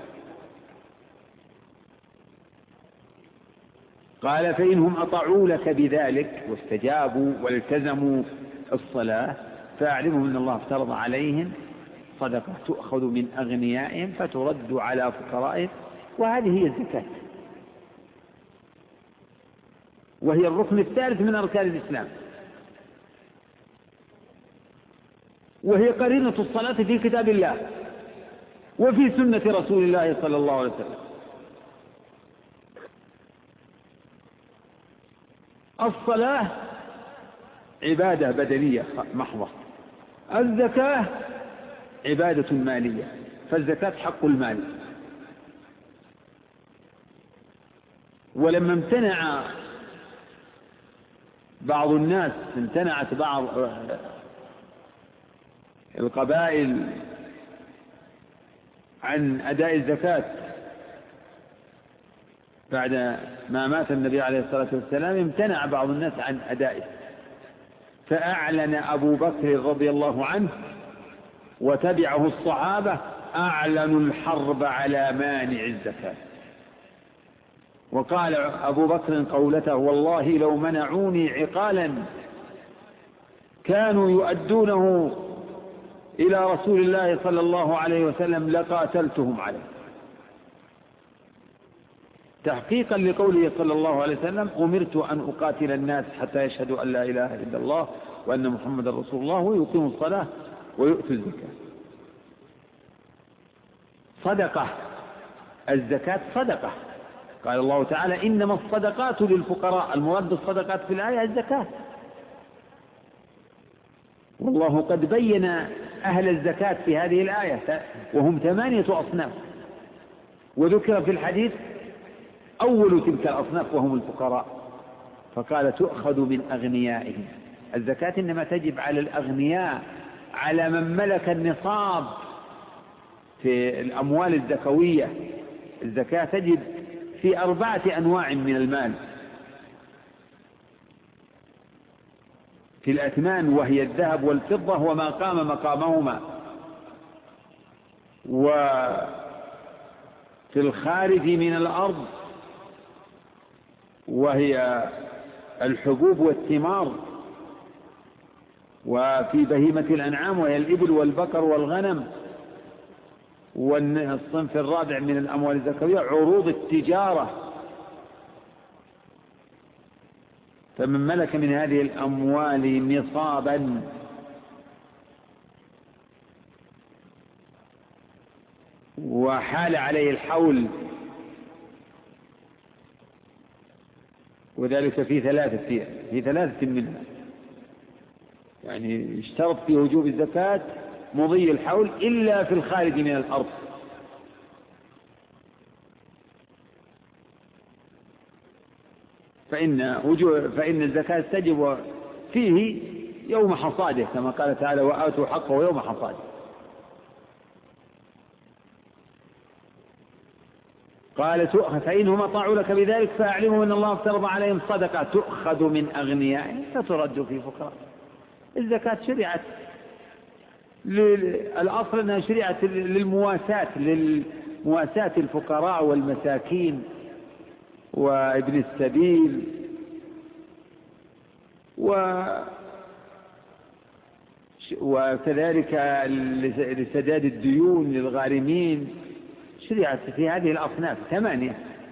قال: فإنهم أطاعوا لك بذلك واستجابوا والتزموا الصلاة فأعلمهم أن الله افترض عليهم صدقة تؤخذ من أغنيائهم فترد على فقرائهم، وهذه هي الزكاة، وهي الركن الثالث من أركان الإسلام، وهي قرينة الصلاة في كتاب الله وفي سنة رسول الله صلى الله عليه وسلم. الصلاة عبادة بدنية محضة، الزكاة عبادة مالية، فالزكاة حق المال. ولما امتنع بعض الناس، امتنعت بعض القبائل عن أداء الزكاة بعد ما مات النبي عليه الصلاة والسلام، امتنع بعض الناس عن أدائه، فأعلن أبو بكر رضي الله عنه وتبعه الصحابة، أعلنوا الحرب على مانع الزكاة. وقال أبو بكر قولته: والله لو منعوني عقالا كانوا يؤدونه إلى رسول الله صلى الله عليه وسلم لقاتلتهم عليه، تحقيقا لقوله صلى الله عليه وسلم: أمرت أن أقاتل الناس حتى يشهدوا أن لا إله إلا الله وأن محمد رسول الله ويقيموا الصلاة ويؤتوا الزكاة. صدقة، الزكاة صدقة. قال الله تعالى: إنما الصدقات للفقراء. المراد بالصدقات في الآية الزكاة. والله قد بين أهل الزكاة في هذه الآية وهم 8 أصناف، وذكر في الحديث أول تلك الأصناف وهم الفقراء، فقال: تؤخذ من أغنيائهم. الزكاة إنما تجب على الأغنياء، على من ملك النصاب في الأموال الزكوية. الزكاة تجب في 4 أنواع من المال: في الأثمان وهي الذهب والفضة وما قام مقامهما، وفي في الخارج من الأرض، وهي الحبوب والثمار، وفي بهيمة الأنعام وهي الإبل والبقر والغنم، والصنف الرابع من الأموال الزكوية عروض التجارة. فمن ملك من هذه الأموال نصابا وحال عليه الحول، وذلك في ثلاثة منها، يعني اشترط في وجوب الزكاة مضي الحول إلا في الخارج من الأرض. فإن الزكاة تجب فيه يوم حصاده، كما قال تعالى وآتوا حقه يوم حصاده. قال تؤخذ فإنهم أطاعوا لك بذلك فأعلموا أن الله افترض عليهم صدقة تؤخذ من أغنيائهم فترد في فقراء. الزكاة شرعت الأصل أنها شرعت للمواساة الفقراء والمساكين وابن السبيل وكذلك لسداد الديون للغارمين. شرعت في هذه الأصناف 8،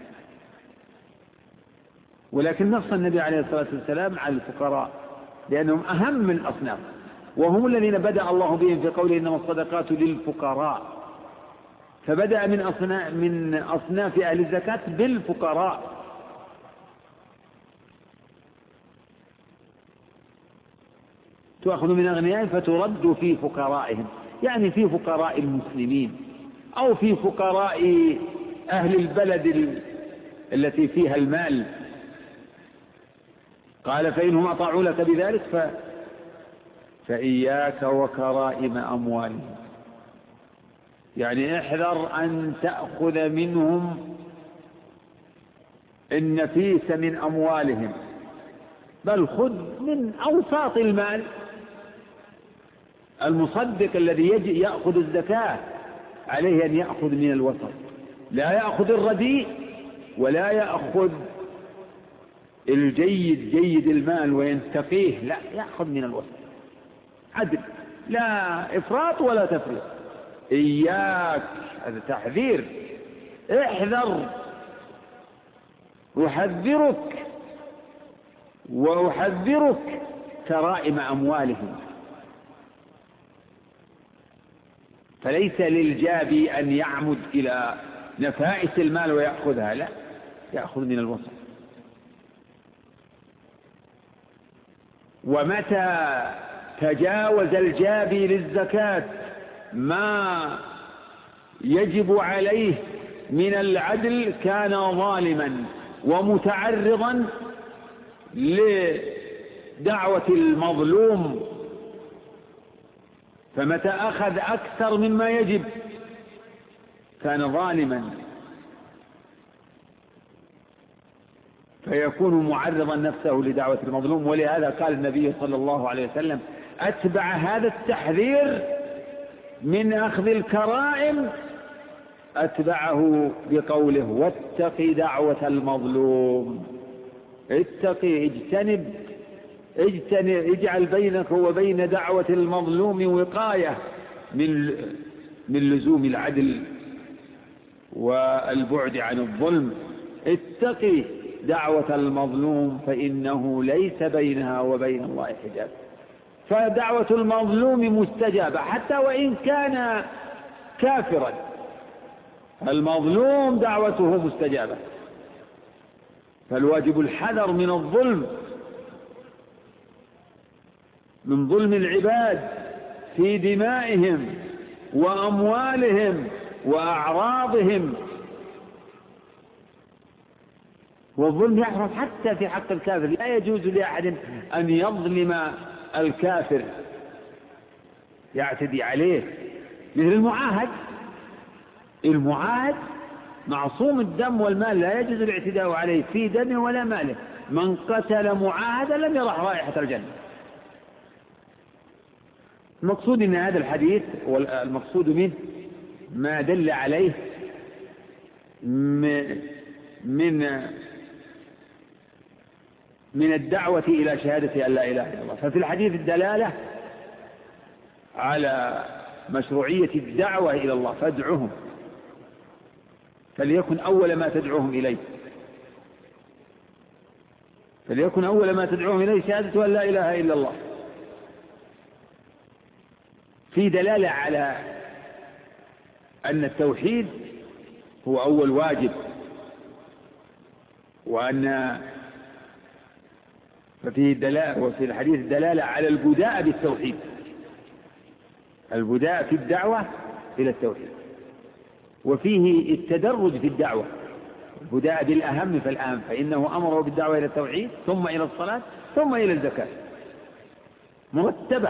ولكن نص النبي عليه الصلاة والسلام على الفقراء لأنهم أهم الأصناف، وهم الذين بدأ الله بهم في قوله إنما الصدقات للفقراء، فبدأ من أصناف أهل الزكاة بالفقراء. تأخذ من أغنيائهم فترد في فقرائهم، يعني في فقراء المسلمين أو في فقراء أهل البلد التي فيها المال. قال فإنهم أطاعوا لك بذلك فإياك وكرائم أموالهم، يعني احذر أن تأخذ منهم النفيس من أموالهم، بل خذ من أوساط المال. المصدق الذي يجي يأخذ الزكاة عليه أن يأخذ من الوسط، لا يأخذ الرديء ولا يأخذ جيد المال وينتقيه، لا، يأخذ من الوسط عدل، لا إفراط ولا تفريط. إياك، هذا تحذير، احذر، أحذرك كرائم أموالهم. فليس للجابي أن يعمد إلى نفائس المال ويأخذها، لا، يأخذ من الوسط. ومتى تجاوز الجابي للزكاة ما يجب عليه من العدل كان ظالما ومتعرضا لدعوة المظلوم، فمتى أخذ أكثر مما يجب كان ظالما، فيكون معرضا نفسه لدعوة المظلوم. ولهذا قال النبي صلى الله عليه وسلم أتبع هذا التحذير من أخذ الكرائم أتبعه بقوله واتق دعوة المظلوم. اتقي، اجعل بينك وبين دعوة المظلوم وقاية من لزوم العدل والبعد عن الظلم. اتقي دعوة المظلوم فإنه ليس بينها وبين الله حجاب. فدعوة المظلوم مستجابة حتى وإن كان كافرا، المظلوم دعوته مستجابة. فالواجب الحذر من الظلم، من ظلم العباد في دمائهم وأموالهم وأعراضهم. والظلم يحرم حتى في حق الكافر، لا يجوز لأحد أن يظلم الكافر يعتدي عليه، مثل المعاهد معصوم الدم والمال، لا يجوز الاعتداء عليه في دمه ولا ماله. من قتل معاهدا لم يرح رائحة الجنة. المقصود ان هذا الحديث والمقصود منه ما دل عليه من الدعوة إلى شهادة أن لا إله إلا الله. ففي الحديث الدلالة على مشروعية الدعوة إلى الله، فادعهم، فليكن أول ما تدعوهم إليه، فليكن أول ما تدعوهم إليه شهادة أن لا إله إلا الله. في دلالة على أن التوحيد هو أول واجب، وفي الحديث دلالة على البداء بالتوحيد، البداء في الدعوة إلى التوحيد، وفيه التدرج في الدعوة، البداء بالأهم فالأهم، فإنه أمره بالدعوة إلى التوحيد ثم إلى الصلاة ثم إلى الزكاة، مرتبة.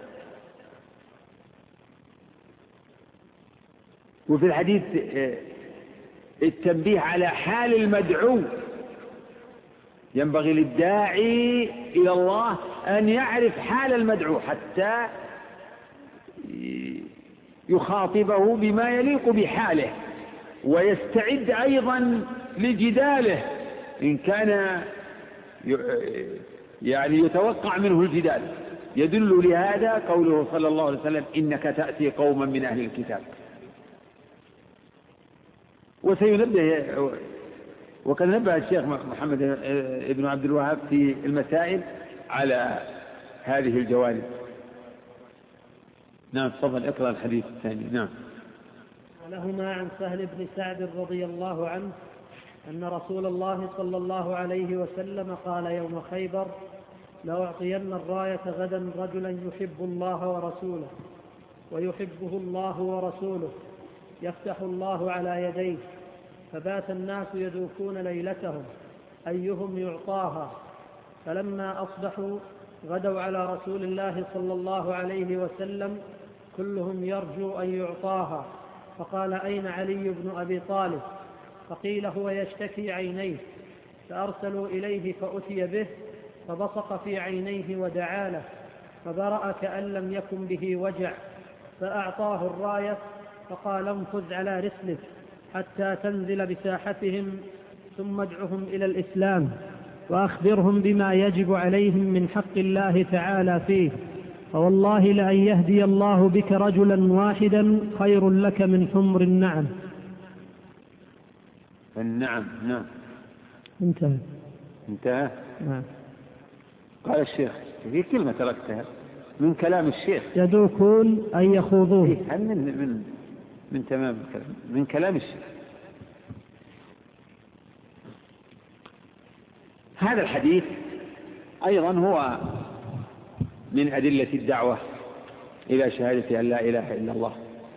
وفي الحديث التنبيه على حال المدعو، ينبغي للداعي إلى الله أن يعرف حال المدعو حتى يخاطبه بما يليق بحاله، ويستعد أيضا لجداله إن كان يعني يتوقع منه الجدال. يدل لهذا قوله صلى الله عليه وسلم: إنك تأتي قوما من أهل الكتاب. وسينبه، وقد نبه الشيخ محمد بن عبد الوهاب في المسائل على هذه الجوانب. نعم، تفضل اقرأ الحديث الثاني. نعم. ولهما عن سهل بن سعد رضي الله عنه أن رسول الله صلى الله عليه وسلم قال يوم خيبر: لأعطين الراية غدا رجلا يحب الله ورسوله ويحبه الله ورسوله، يفتح الله على يديه. فبات الناس يدوكون ليلتهم أيهم يعطاها، فلما أصبحوا غدوا على رسول الله صلى الله عليه وسلم كلهم يرجو أن يعطاها، فقال: أين علي بن أبي طالب؟ فقيل: هو يشتكي عينيه. فأرسلوا إليه فأتي به، فبصق في عينيه ودعا له، فبرأ كأن لم يكن به وجع، فأعطاه الراية فقال: انفذ على رسلك حتى تنزل بساحتهم، ثم ادعهم إلى الإسلام وأخبرهم بما يجب عليهم من حق الله تعالى فيه، فوالله لأن يهدي الله بك رجلا واحدا خير لك من حمر النعم. النعم. نعم. انتهى. نعم. قال الشيخ في كلمة تركتها من كلام الشيخ: يدوكون أن يخوضوه. من تمام الكلام، من كلام الشيخ. هذا الحديث أيضا هو من أدلة الدعوة إلى شهادة أن لا إله إلا الله،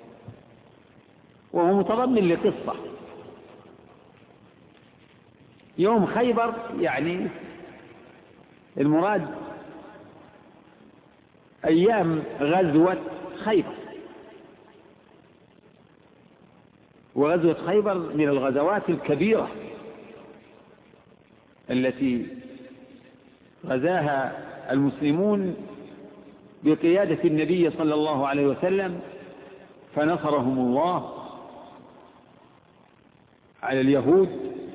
وهو متضمن لقصة يوم خيبر. يعني المراد أيام غزوة خيبر، وغزوة خيبر من الغزوات الكبيرة التي غزاها المسلمون بقيادة النبي صلى الله عليه وسلم، فنصرهم الله على اليهود،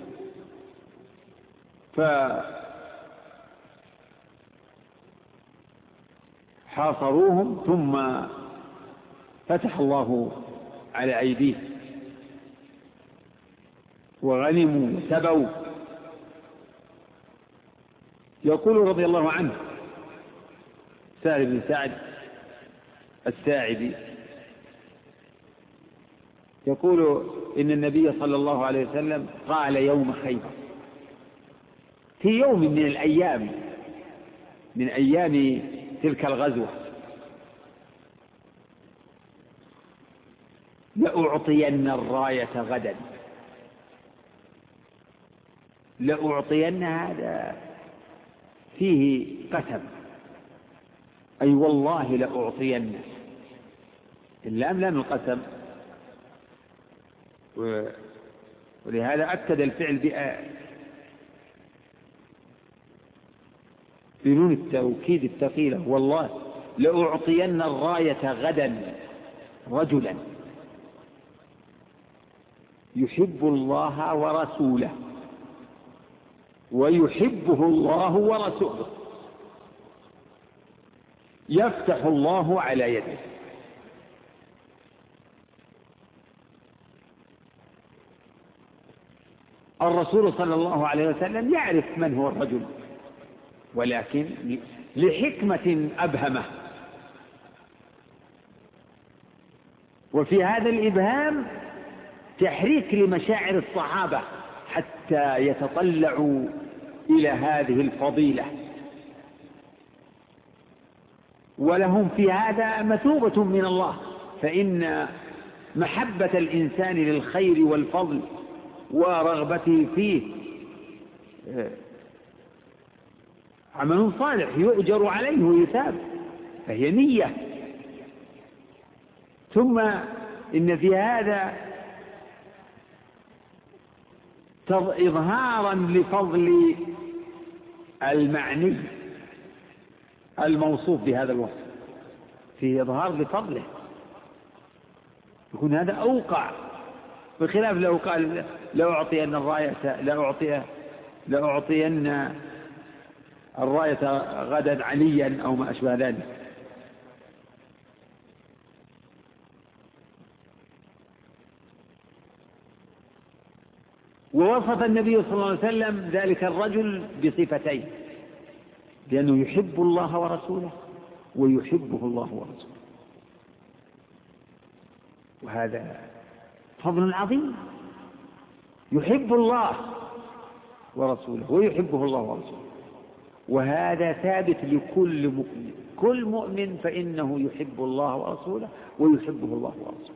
فحاصروهم ثم فتح الله على أيديهم وغنموا وسبوا. يقول رضي الله عنه سهل بن سعد الساعدي، يقول إن النبي صلى الله عليه وسلم قال يوم خيبر في يوم من الأيام من أيام تلك الغزوة: لأعطين الراية غدا. لأعطين هذا فيه قسم، أي والله لأعطين. اللام لام القسم، ولهذا أكد الفعل بنون التوكيد الثقيلة: والله لأعطين الراية غدا رجلا. يحب الله ورسوله ويحبه الله ورسوله، يفتح الله على يده. الرسول صلى الله عليه وسلم يعرف من هو الرجل، ولكن لحكمة أبهمه، وفي هذا الإبهام تحريك لمشاعر الصحابة حتى يتطلعوا إلى هذه الفضيلة، ولهم في هذا مثوبة من الله. فإن محبة الإنسان للخير والفضل ورغبته فيه عمل صالح يؤجر عليه ويثاب، فهي نية. ثم إن في هذا إظهارا لفضل المعني الموصوف بهذا الوصف، فيه إظهار لفضله، يكون هذا أوقع، بخلاف لو قال لأعطين الراية لأعطين الراية غدا عليا أو ما أشبه ذلك. ووصف النبي صلى الله عليه وسلم ذلك الرجل بصفتين، لأنه يحب الله ورسوله ويحبه الله ورسوله، وهذا فضل عظيم. يحب الله ورسوله ويحبه الله ورسوله، وهذا ثابت لكل مؤمن. كل مؤمن فإنه يحب الله ورسوله ويحبه الله ورسوله،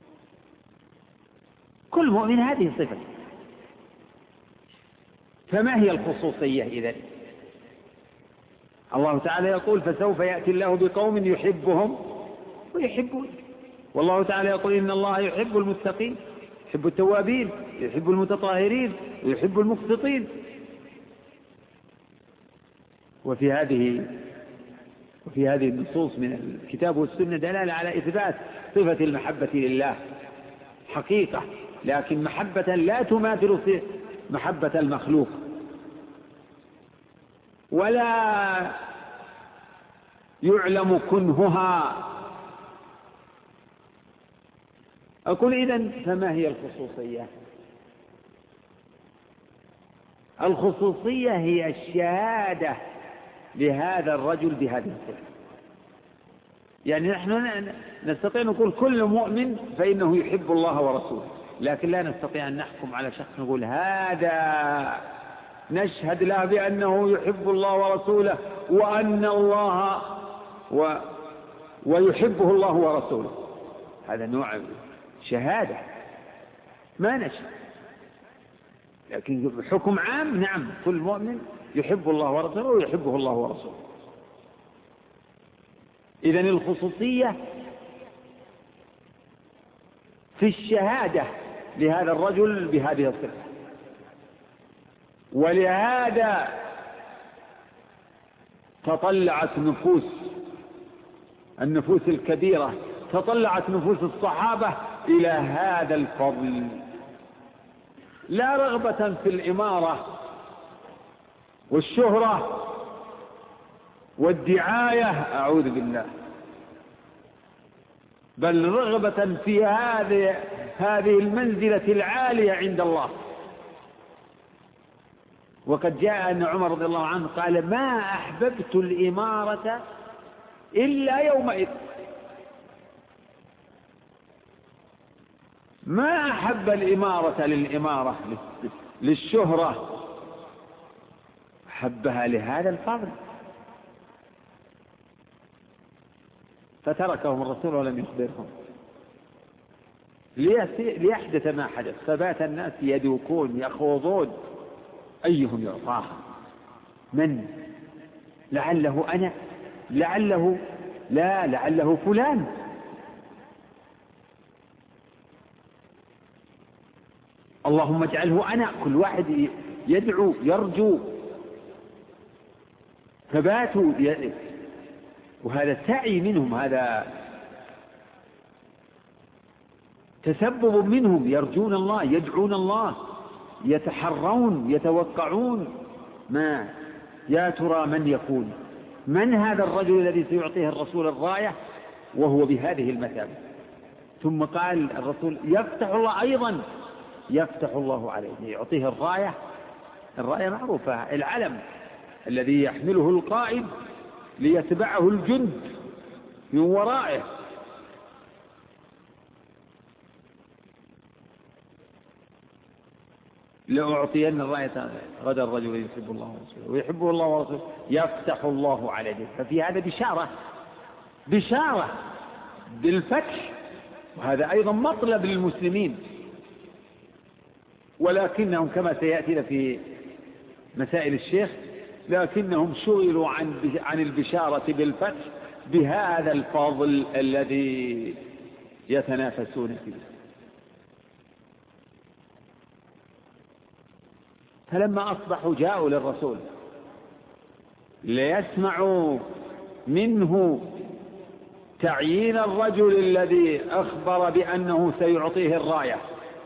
كل مؤمن هذه صفة. فما هي الخصوصية إذن؟ الله تعالى يقول فسوف يأتي الله بقوم يحبهم ويحبون، والله تعالى يقول إن الله يحب المتقين، يحب التوابين، يحب المتطهرين، ويحب المقسطين. وفي هذه النصوص من الكتاب والسنة دلالة على إثبات صفة المحبة لله حقيقة، لكن محبة لا تماثل محبة المخلوق، ولا يعلم كنهها. أقول إذن فما هي الخصوصية؟ الخصوصية هي الشهادة لهذا الرجل بهذه الصفة. يعني نحن نستطيع نقول كل مؤمن فإنه يحب الله ورسوله، لكن لا نستطيع أن نحكم على شخص نقول هذا نشهد له بأنه يحب الله ورسوله وأن الله ويحبه الله ورسوله. هذا نوع شهادة ما نشهد، لكن حكم عام نعم كل مؤمن يحب الله ورسوله ويحبه الله ورسوله. إذن الخصوصية في الشهادة لهذا الرجل بهذه الصفة، ولهذا تطلعت النفوس الكبيرة، تطلعت نفوس الصحابة إلى هذا الفضل، لا رغبة في الإمارة والشهرة والدعاية أعوذ بالله، بل رغبة في هذه المنزلة العالية عند الله. وقد جاء أن عمر رضي الله عنه قال ما أحببت الإمارة إلا يومئذ، ما أحب الإمارة للإمارة للشهرة، حبها لهذا الفضل، فتركهم الرسول ولم يخبرهم ليحدث ما حدث. فبات الناس يدوكون يخوضون أيهم يعطاها، من لعله أنا، لعله لا، لعله فلان. اللهم اجعله أنا، كل واحد يدعو يرجو، فباتوا وهذا سعي منهم، هذا تسبب منهم، يرجون الله، يدعون الله، يتحرون، يتوقعون ما يا ترى من يكون، من هذا الرجل الذي سيعطيه الرسول الراية وهو بهذه المثابة. ثم قال الرسول يفتح الله أيضا، يفتح الله عليه، يعطيه الراية. الراية معروفة، العلم الذي يحمله القائد ليتبعه الجند من ورائه. لأعطين الراية غدا الرجل يحب الله ورسوله ويحبه الله ورسوله يفتح الله عليه. ففي هذا بشارة بالفتح، وهذا أيضا مطلب للمسلمين، ولكنهم كما سيأتينا في مسائل الشيخ لكنهم شغلوا عن البشارة بالفتح بهذا الفضل الذي يتنافسون فيه. فلما أصبحوا جاءوا للرسول ليسمعوا منه تعيين الرجل الذي أخبر بأنه سيعطيه الراية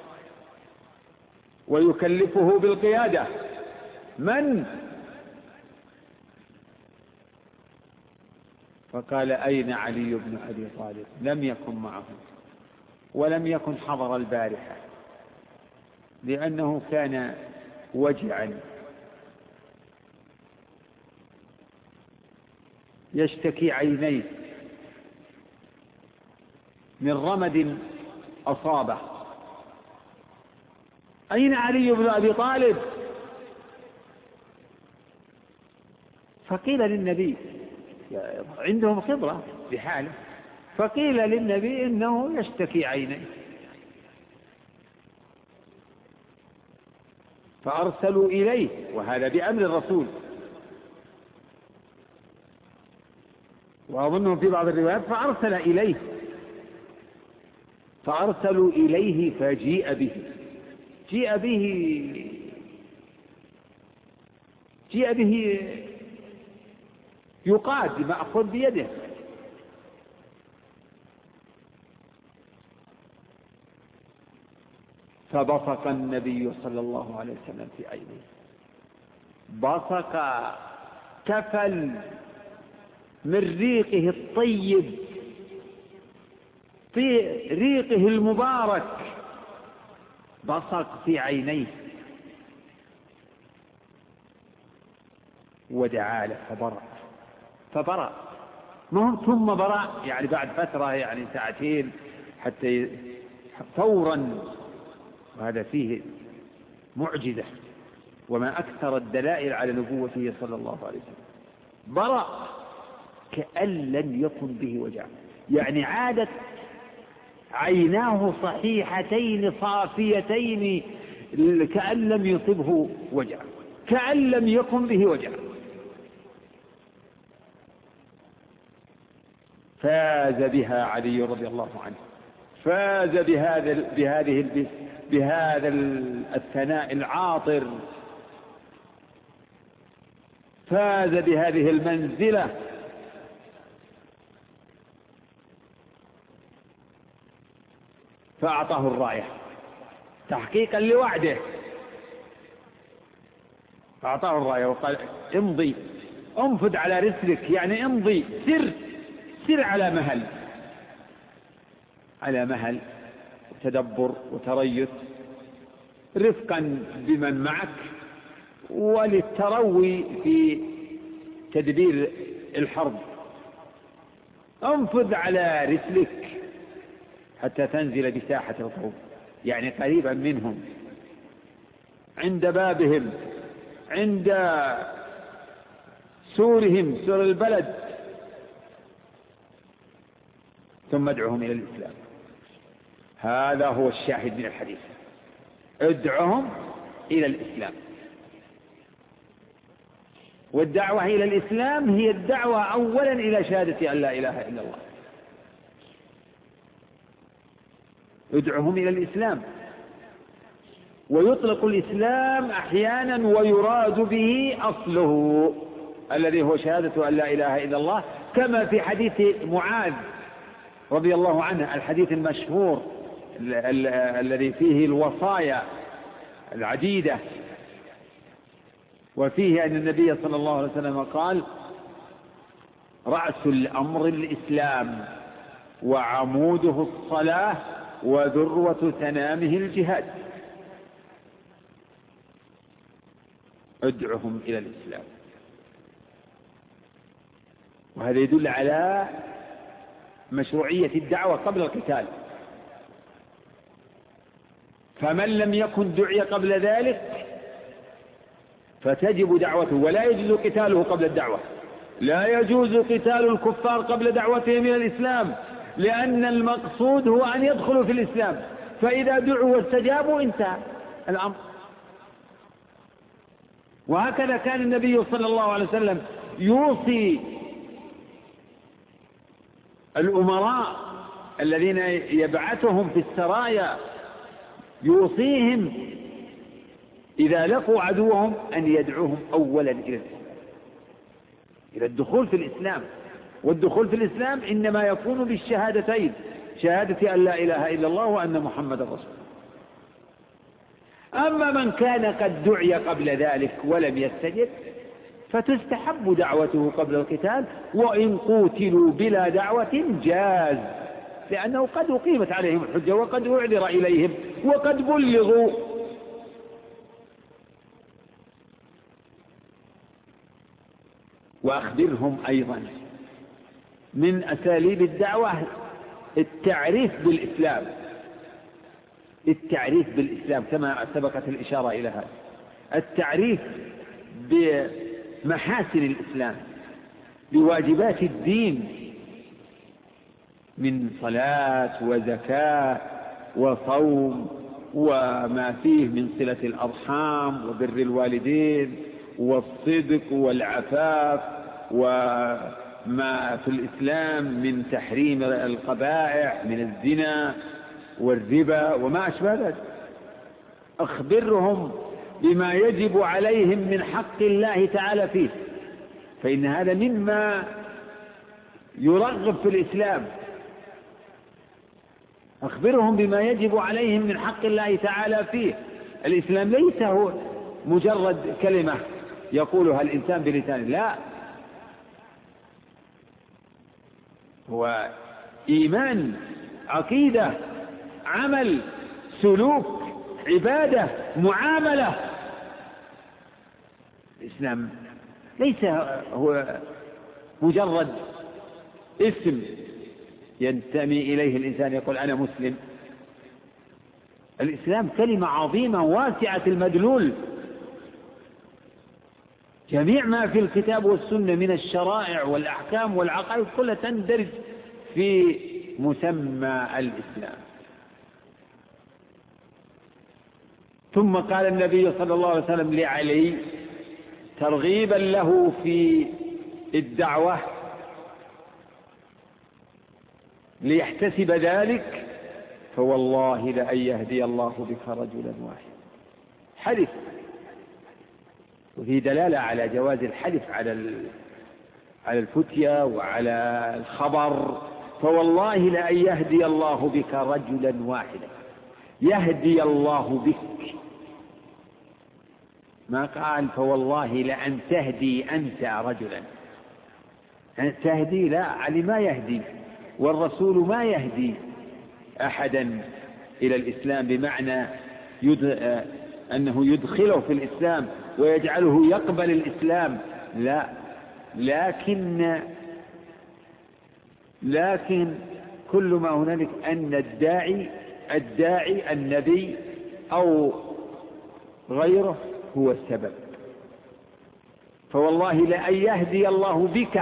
ويكلفه بالقيادة، من؟ فقال أين علي بن أبي طالب؟ لم يكن معهم ولم يكن حضر البارحة لأنه كان وجعا يشتكي عينيه من رمد أصابه. أين علي بن أبي طالب؟ فقيل للنبي، عندهم خبرة بحاله، فقيل للنبي إنه يشتكي عينيه، فأرسلوا إليه، وهذا بأمر الرسول، وأظنهم في بعض الروايات فأرسلوا إليه فجيء به يقاد مأخذ بيده، فبصق النبي صلى الله عليه وسلم في عينيه، بصق كفل من ريقه الطيب، في ريقه المبارك، بصق في عينيه ودعا له فبرأ ثم برأ، يعني بعد فترة، يعني ساعتين حتى فورا، وهذا فيه معجزة وما أكثر الدلائل على نبوته صلى الله عليه وسلم. برأ كأن لم يكن به وجع، يعني عادت عيناه صحيحتين صافيتين كأن لم يصبه وجع، كأن لم يكن به وجع. فاز بها علي رضي الله عنه، فاز بهذا الثناء العاطر، فاز بهذه المنزلة، فأعطاه الراية تحقيقا لوعده، أعطاه الراية وقال امضي، انفذ على رسلك، يعني امضي، سر على مهل تدبر وتريث، رفقا بمن معك، وللتروي في تدبير الحرب. انفذ على رسلك حتى تنزل بساحة القوم، يعني قريبا منهم، عند بابهم، عند سورهم، سور البلد، ثم ادعوهم إلى الإسلام. هذا هو الشاهد من الحديث، ادعوهم إلى الإسلام. والدعوة إلى الإسلام هي الدعوة أولا إلى شهادة أن لا إله إلا الله. ادعوهم إلى الإسلام، ويطلق الإسلام أحيانا ويراد به أصله الذي هو شهادة أن لا إله إلا الله، كما في حديث معاذ رضي الله عنه، الحديث المشهور الذي فيه الوصايا العديدة، وفيه أن النبي صلى الله عليه وسلم قال: رأس الأمر الإسلام وعموده الصلاة وذروة سنامه الجهاد. ادعهم إلى الإسلام. وهذا يدل على مشروعية الدعوة قبل القتال، فمن لم يكن دعي قبل ذلك فتجب دعوته، ولا يجوز قتاله قبل الدعوة. لا يجوز قتال الكفار قبل دعوتهم إلى الإسلام، لأن المقصود هو أن يدخلوا في الإسلام، فإذا دعوا واستجابوا انتهى الأمر. وهكذا كان النبي صلى الله عليه وسلم يوصي الأمراء الذين يبعثهم في السرايا، يوصيهم إذا لقوا عدوهم أن يدعوهم أولا إلى الدخول في الإسلام. والدخول في الإسلام إنما يكون بالشهادتين، شهادة أن لا إله إلا الله وأن محمد رسول الله. أما من كان قد دعي قبل ذلك ولم يستجب فتستحب دعوته قبل القتال، وإن قوتلوا بلا دعوة جاز، لأنه قد أقيمت عليهم الحجة وقد أعذر إليهم وقد بلغوا. وأخبرهم أيضا من أساليب الدعوة التعريف بالإسلام، التعريف بالإسلام كما سبقت الإشارة إلى هذا، التعريف بمحاسن الإسلام، بواجبات الدين من صلاة وزكاة وصوم وما فيه من صلة الأرحام وبر الوالدين والصدق والعفاف، وما في الإسلام من تحريم القبائح من الزنا والربا وما أشبه ذلك. أخبرهم بما يجب عليهم من حق الله تعالى فيه، فإن هذا مما يرغب في الإسلام. أخبرهم بما يجب عليهم من حق الله تعالى فيه. الإسلام ليس هو مجرد كلمة يقولها الإنسان بلسانه، لا، هو إيمان، عقيدة، عمل، سلوك، عبادة، معاملة. الإسلام ليس هو مجرد اسم ينتمي إليه الإنسان يقول أنا مسلم. الإسلام كلمة عظيمة واسعة المدلول، جميع ما في الكتاب والسنة من الشرائع والأحكام والعقائد كلها تندرج في مسمى الإسلام. ثم قال النبي صلى الله عليه وسلم لعلي ترغيبا له في الدعوة ليحتسب ذلك: فوالله لأن يهدي الله بك رجلا واحدا. حلف، وفي دلالة على جواز الحلف على الفتية وعلى الخبر. فوالله لأن يهدي الله بك رجلا واحدا، يهدي الله بك، ما قال فوالله لأن تهدي أنت رجلا. تهدي لا، علي ما يهدي، والرسول ما يهدي أحدا إلى الإسلام بمعنى أنه يدخله في الإسلام ويجعله يقبل الإسلام، لا، لكن كل ما هنالك أن الداعي النبي أو غيره هو السبب. فوالله لأن يهدي الله بك.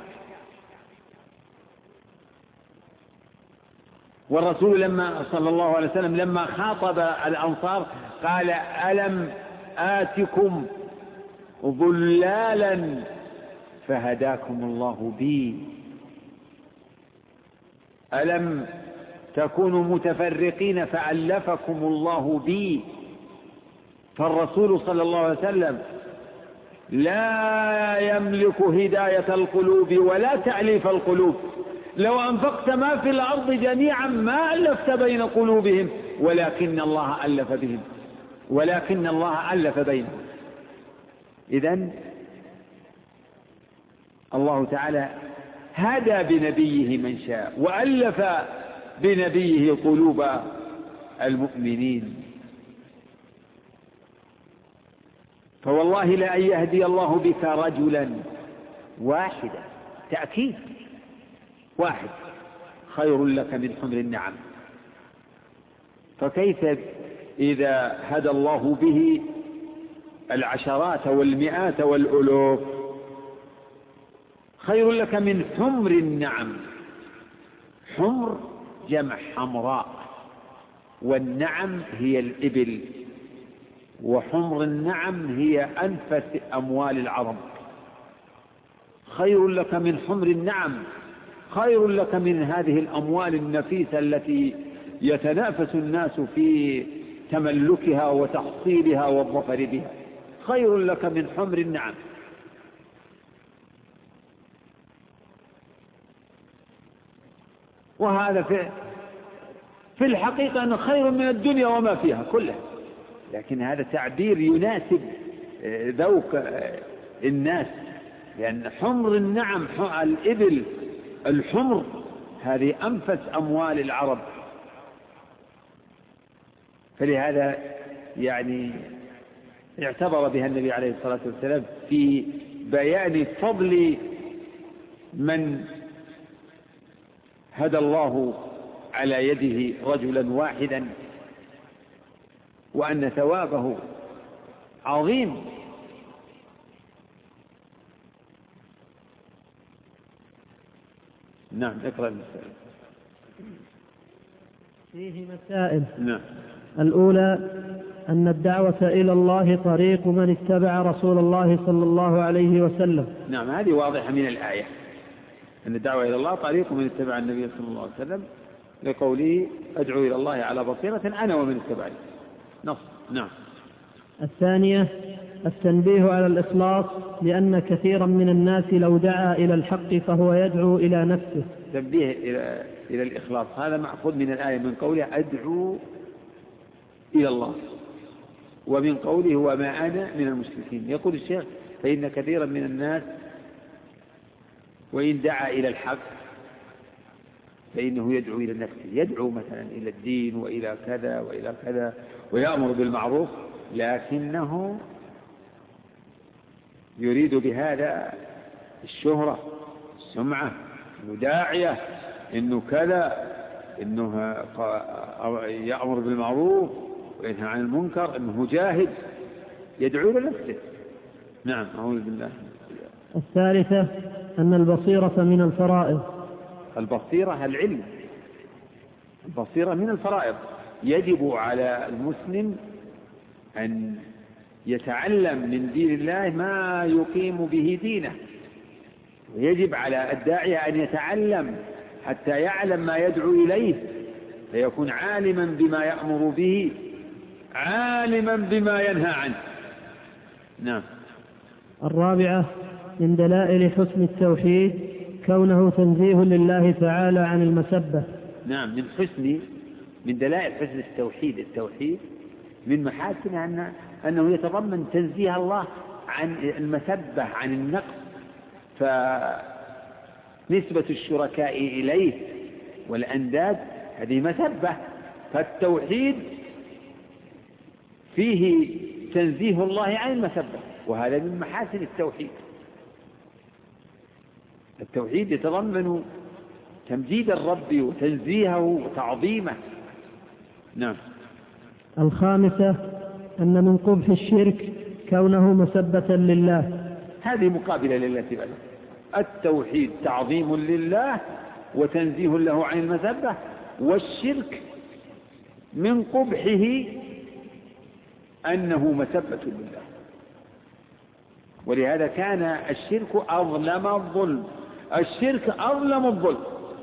والرسول لما صلى الله عليه وسلم لما خاطب الأنصار قال: ألم آتكم ضلالا فهداكم الله بي، ألم تكونوا متفرقين فألفكم الله بي. فالرسول صلى الله عليه وسلم لا يملك هداية القلوب ولا تأليف القلوب، لو أنفقت ما في الأرض جميعا ما ألفت بين قلوبهم ولكن الله ألف بهم، ولكن الله ألف بينهم. إذن الله تعالى هدى بنبيه من شاء وألف بنبيه قلوب المؤمنين. فوالله لأن يهدي الله بك رجلا واحدا، تأكيد، واحد خير لك من حمر النعم. فكيف إذا هدى الله به العشرات والمئات والألوف؟ خير لك من حمر النعم. حمر جمع حمراء، والنعم هي الإبل، وحمر النعم هي أنفس أموال العرب. خير لك من حمر النعم، خير لك من هذه الأموال النفيسة التي يتنافس الناس في تملكها وتحصيلها والظفر بها، خير لك من حمر النعم. وهذا في الحقيقة أنه خير من الدنيا وما فيها كلها، لكن هذا تعبير يناسب ذوق الناس، لأن حمر النعم الإبل الحمر هذه أنفس أموال العرب. فلهذا يعني اعتبر بها النبي عليه الصلاة والسلام في بيان فضل من هدى الله على يده رجلا واحدا، وأن ثوابه عظيم. نعم، اقرأ المسائل. فيه مسائل. نعم. الأولى أن الدعوة إلى الله طريق من اتبع رسول الله صلى الله عليه وسلم. نعم، هذه واضحة من الآية، أن الدعوة إلى الله طريق من اتبع النبي صلى الله عليه وسلم، لقوله أدعو إلى الله على بصيرة أنا ومن اتبعني. نص. نعم. الثانية التنبيه على الإخلاص، لأن كثيرا من الناس لو دعا إلى الحق فهو يدعو إلى نفسه. تنبيه إلى الإخلاص، هذا مأخوذ من الآية، من قوله أدعو إلى الله، ومن قوله وما أنا من المشركين. يقول الشيخ فإن كثيرا من الناس وإن دعا إلى الحق فإنه يدعو إلى نفسه، يدعو مثلا إلى الدين وإلى كذا وإلى كذا ويأمر بالمعروف، لكنه يريد بهذا الشهرة، السمعة، إنه داعية، إنه كذا، إنه يأمر بالمعروف وينهى عن المنكر، إنه مجاهد، يدعو إلى نفسه. نعم، أعوذ بالله. الثالثة أن البصيرة من الفرائض. البصيرة العلم، البصيرة من الفرائض. يجب على المسلم أن يتعلم من دين الله ما يقيم به دينه، ويجب على الداعية أن يتعلم حتى يعلم ما يدعو إليه، فيكون عالما بما يأمر به، عالما بما ينهى عنه. نعم. الرابعة من دلائل حسن التوحيد كونه تنزيه لله تعالى عن المسبة. نعم، من دلائل حسن التوحيد، التوحيد من محاسنه أنه يتضمن تنزيه الله عن المسبة، عن النقص، فنسبة الشركاء إليه والأنداد هذه مسبة، فالتوحيد فيه تنزيه الله عن المسبة، وهذا من محاسن التوحيد. التوحيد يتضمن تمجيد الرب وتنزيهه وتعظيمه. نعم. الخامسة أن من قبح الشرك كونه مسبة لله. هذه مقابلة لله تعالى. التوحيد تعظيم لله وتنزيه له عن المسبة، والشرك من قبحه أنه مسبة لله. ولهذا كان الشرك أظلم الظلم، الشرك أظلم الظلم،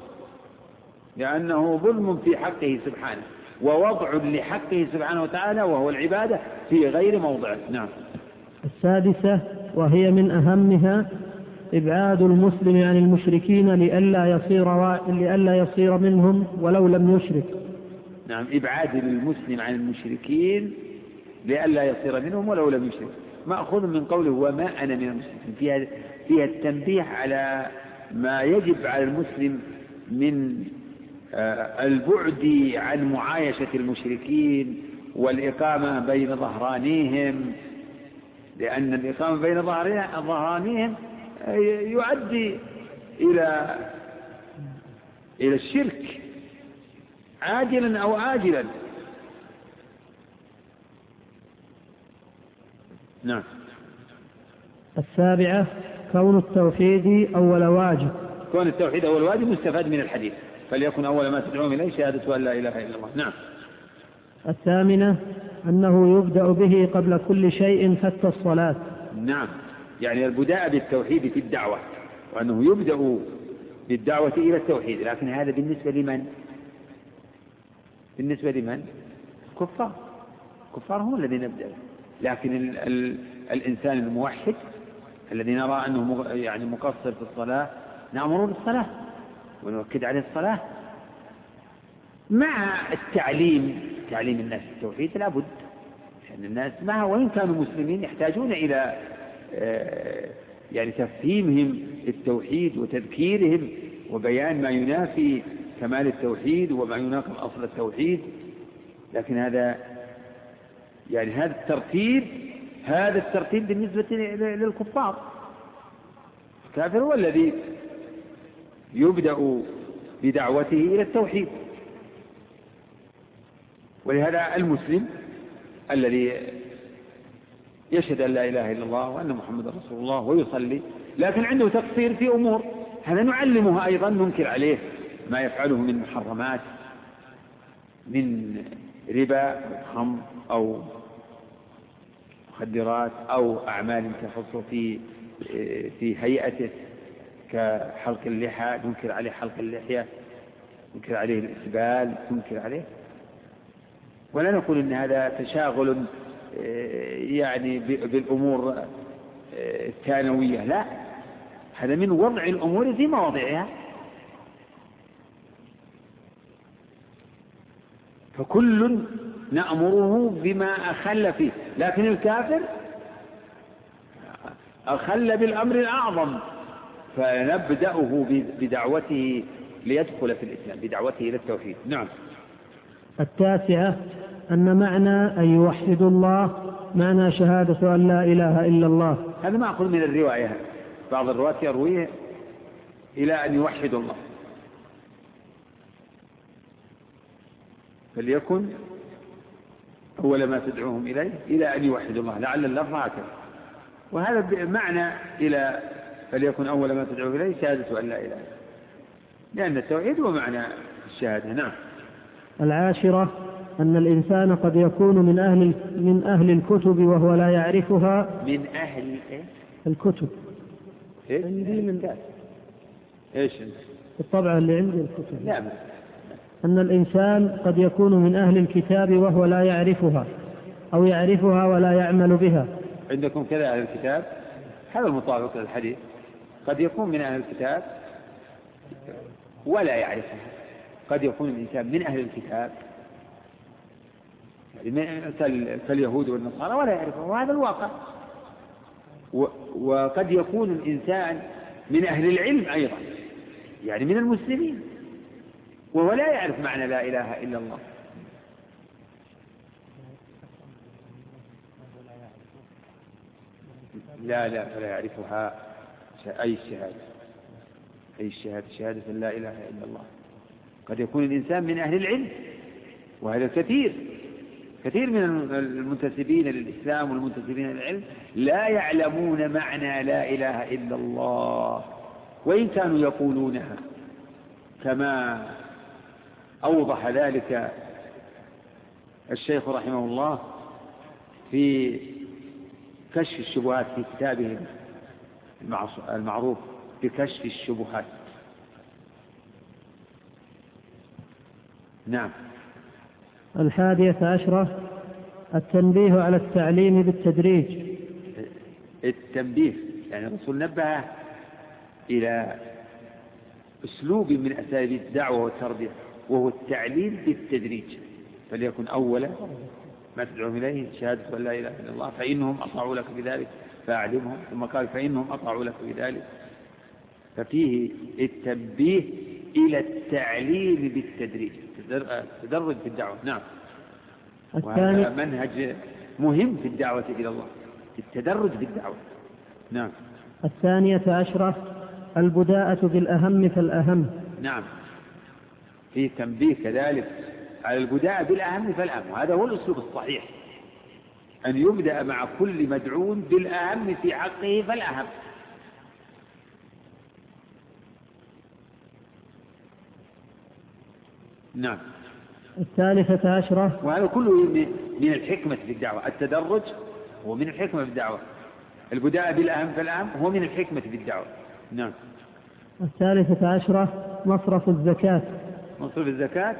لأنه ظلم في حقه سبحانه، ووضع لحقه سبحانه وتعالى وهو العبادة في غير موضعه. نعم. السادسة وهي من أهمها إبعاد المسلم عن المشركين لئلا يصير منهم ولو لم يشرك. نعم، إبعاد المسلم عن المشركين لئلا يصير منهم ولو لم يشرك، مأخوذ من قوله وما أنا من المشركين، فيها التنبيه على ما يجب على المسلم من البعد عن معايشة المشركين والإقامة بين ظهرانيهم، لأن الإقامة بين ظهرانيهم يؤدي إلى الشرك عاجلا أو آجلا. نعم. السابعة كون التوحيد أول واجب. كون التوحيد أول واجب مستفاد من الحديث، فليكن أول ما تدعوهم إليه شهادة أن لا إله إلا الله. نعم. الثامنة أنه يبدأ به قبل كل شيء حتى الصلاة. نعم، يعني البداء بالتوحيد في الدعوة، وأنه يبدأ بالدعوة إلى التوحيد، لكن هذا بالنسبة لمن؟ بالنسبة لمن؟ كفار هم الذين يبدأوا، لكن الإنسان الموحد الذي نرى أنه يعني مقصر في الصلاة نأمره بالصلاة ونؤكد عليه الصلاة مع تعليم الناس التوحيد. لا بد، لأن الناس وإن كانوا مسلمين يحتاجون إلى يعني تفهيمهم التوحيد وتذكيرهم وبيان ما ينافي كمال التوحيد وما يناقض أصل التوحيد. لكن هذا الترتيب بالنسبة للكفار. الكافر هو الذي يبدأ بدعوته إلى التوحيد، ولهذا المسلم الذي يشهد أن لا إله إلا الله وأن محمد رسول الله ويصلي لكن عنده تقصير في أمور، هذا نعلمه أيضا، ننكر عليه ما يفعله من محرمات، من ربا خمر أو مخدرات أو أعمال تخص في هيئته كحلق اللحى، ننكر عليه حلق اللحية، ننكر عليه الإسبال، ننكر عليه، ولا نقول إن هذا تشاغل يعني بالأمور الثانوية، لا، هذا من وضع الأمور في مواضعها. فكل نأمره بما أخل فيه، لكن الكافر أخل بالأمر الأعظم، فنبدأه بدعوته ليدخل في الإسلام، بدعوته إلى التوحيد. نعم. التاسعة أن معنى أن يوحدوا الله معنى شهادة أن لا إله إلا الله. هذا مأخوذ من الرواية، بعض الرواة يرويه إلى أن يوحدوا الله، فليكن أول ما تدعوهم إليه إلى أن يوحدوا الله، لعل اللفظ هكذا، وهذا بمعنى إلى فليكن أول ما تدعوهم إليه شهادة أن لا إله إلا الله، لأن التوحيد هو معنى الشهادة. نعم. العاشرة أن الإنسان قد يكون من أهل الكتب وهو لا يعرفها. من أهل الكتب. عندي من إيش الطبعة اللي عندي الكتب. نعم. أن الإنسان قد يكون من أهل الكتاب وهو لا يعرفها أو يعرفها ولا يعمل بها. عندكم كذا أهل الكتاب، هذا المطابق للحديث، قد يكون من أهل الكتاب ولا يعرفها، قد يكون الإنسان من أهل الكتاب كاليهود والنصارى ولا يعرفها، وهذا الواقع. وقد يكون الإنسان من أهل العلم أيضا، يعني من المسلمين، وهو لا يعرف معنى لا إله إلا الله. لا فلا يعرفها أي الشهادة، شهادة لا إله إلا الله. قد يكون الإنسان من أهل العلم، وهذا كثير من المنتسبين للإسلام والمنتسبين للعلم لا يعلمون معنى لا إله إلا الله، وإن كانوا يقولونها، كما أوضح ذلك الشيخ رحمه الله في كشف الشبهات في كتابه المعروف بكشف الشبهات. نعم. 11 التنبيه على التعليم بالتدريج. التنبيه يعني الرسول نبه إلى أسلوب من أساليب الدعوة والتربية، وهو التعليم بالتدريج. فليكن أولا ما تدعوهم إليه شهادة أن لا إله إلا الله، فإنهم أطاعوا لك بذلك فأعلمهم. ثم قال فإنهم أطاعوا لك بذلك. ففيه التنبيه إلى التعليم بالتدريج، تدرج في الدعوة. نعم. وهذا منهج مهم في الدعوة إلى الله، التدرج في الدعوة. نعم. 12 البداءة بالأهم فالأهم. نعم، فيه تنبيه كذلك على البداءة بالأهم فالأهم، وهذا هو الأسلوب الصحيح، أن يبدأ مع كل مدعو بالأهم في حقه فالأهم. نعم. 13 وهذا كله من الحكمة في الدعوة. التدرج هو من الحكمة في الدعوة، البداء بالأهم فالأهم هو من الحكمة في الدعوة. نعم. 13 مصرف الزكاة. مصرف الزكاة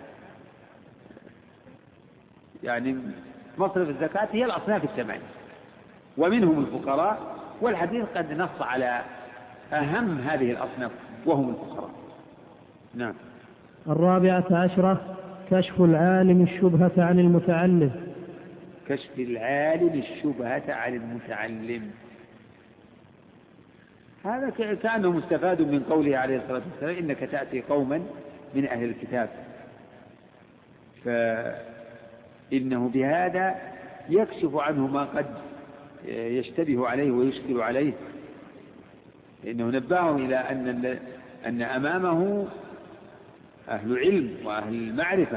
يعني مصرف الزكاة هي الأصناف الثمانية ومنهم الفقراء، والحديث قد نص على أهم هذه الأصناف وهم الفقراء. نعم. 14 كشف العالم الشبهة عن المتعلم. كشف العالم الشبهة عن المتعلم، هذا كأنه مستفاد من قوله عليه الصلاة والسلام إنك تأتي قوما من أهل الكتاب، فإنه بهذا يكشف عنه ما قد يشتبه عليه ويشكل عليه، إنه نبههم إلى أن أمامه أهل علم وأهل معرفة.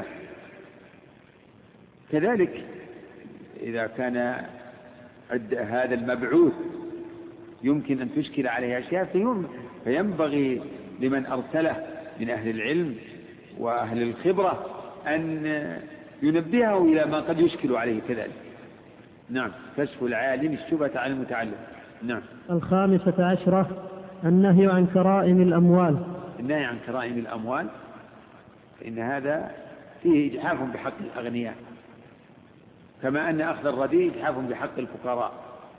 كذلك إذا كان هذا المبعوث يمكن أن تشكل عليه أشياء، فينبغي لمن أرسله من أهل العلم وأهل الخبرة أن ينبهه إلى ما قد يشكل عليه كذلك. نعم. كشف العالم الشبهة عن المتعلم. نعم. 15 النهي عن كرائم الأموال. النهي عن كرائم الأموال، فإن هذا فيه إجحاف بحق الأغنياء، كما أن أخذ الرديء إجحاف بحق الفقراء،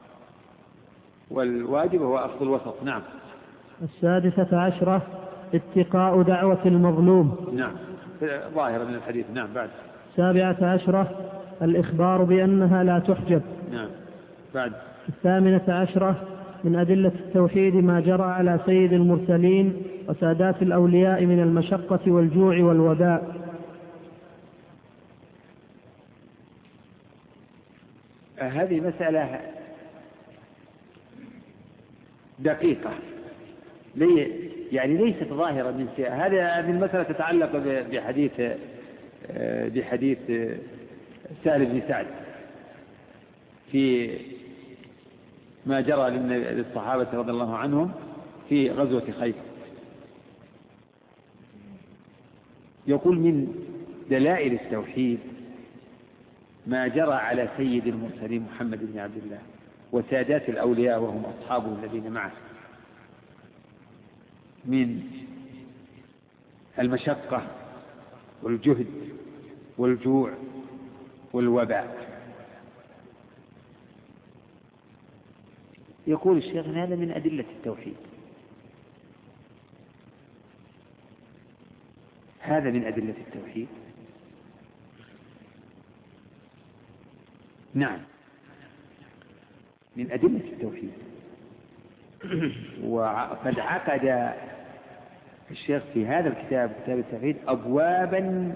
والواجب هو أخذ الوسط. نعم. 16 اتقاء دعوة المظلوم. نعم، ظاهرة من الحديث. نعم. بعد 17 الإخبار بأنها لا تحجب. نعم. بعد 18 من أدلة التوحيد ما جرى على سيد المرسلين وسادات الأولياء من المشقة والجوع والوباء. هذه مسألة دقيقة، يعني ليست ظاهرة من شيء. هذه المسألة تتعلق بحديث سهل بن سعد في ما جرى للصحابة رضي الله عنهم في غزوة خيبر. يقول من دلائل التوحيد ما جرى على سيد المرسلين محمد بن عبد الله وسادات الأولياء وهم أصحابه الذين معه من المشقة والجهد والجوع والوباء. يقول الشيخ هذا من أدلة التوحيد، هذا من أدلة التوحيد. نعم، من أدلة التوحيد. وقد عقد الشيخ في هذا الكتاب، كتاب التوحيد، أبوابا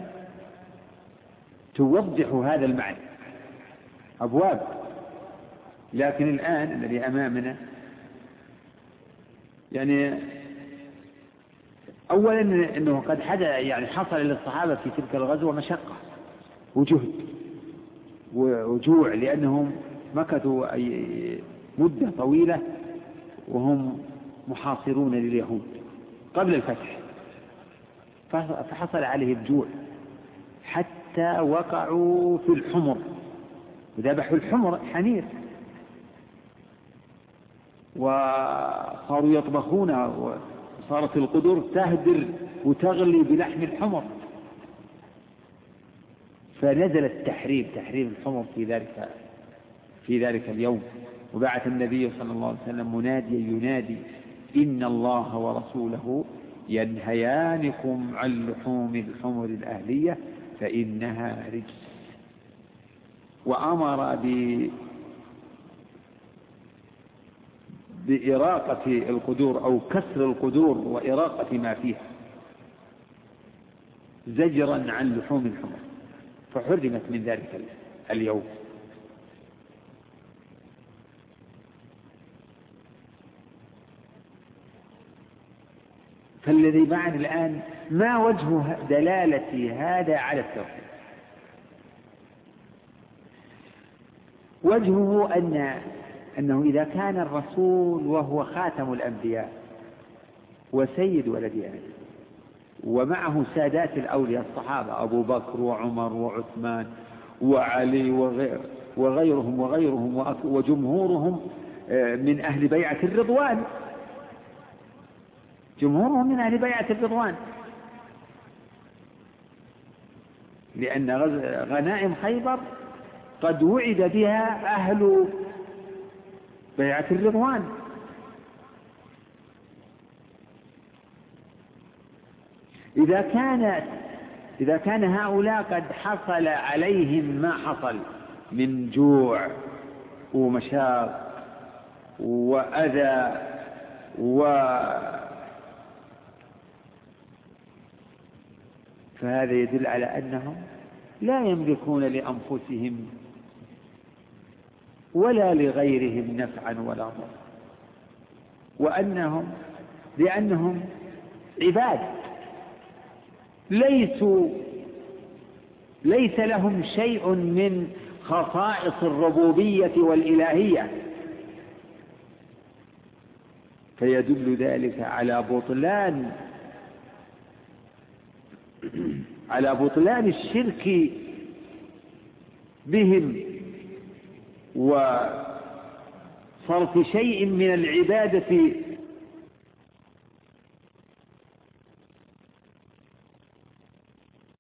توضح هذا المعنى، أبواب. لكن الآن الذي أمامنا يعني أولا أنه قد حصل للصحابة في تلك الغزوة مشقة وجهد وجوع، لأنهم مكثوا مدة طويلة وهم محاصرون لليهود قبل الفتح، فحصل عليهم الجوع حتى وقعوا في الحمر وذبحوا الحمر حنير، وصاروا يطبخونها وصارت القدور تهدر وتغلي بلحم الحمر، فنزل تحريم الحمر في ذلك اليوم. وبعث النبي صلى الله عليه وسلم مناديا ينادي إن الله ورسوله ينهيانكم عن لحوم الحمر الأهلية فإنها رجس. وأمر بإراقة القدور أو كسر القدور وإراقة ما فيها زجرا عن لحوم الحمر، فحرمت من ذلك اليوم. فالذي معنا الآن ما وجه دلالة هذا على التوحيد؟ وجهه أنه إذا كان الرسول وهو خاتم الأنبياء وسيد ولد آدم ومعه سادات الأولياء الصحابة أبو بكر وعمر وعثمان وعلي وغيرهم وجمهورهم من أهل بيعة الرضوان، جمهورهم من أهل بيعة الرضوان، لأن غنائم خيبر قد وعد بها أهل بيعة الرضوان. إذا كان هؤلاء قد حصل عليهم ما حصل من جوع ومشاق وأذى فهذا يدل على أنهم لا يملكون لأنفسهم ولا لغيرهم نفعا ولا ضرا، لأنهم عباد ليس لهم شيء من خصائص الربوبية والإلهية، فيدل ذلك على بطلان الشرك بهم وصرف شيء من العبادة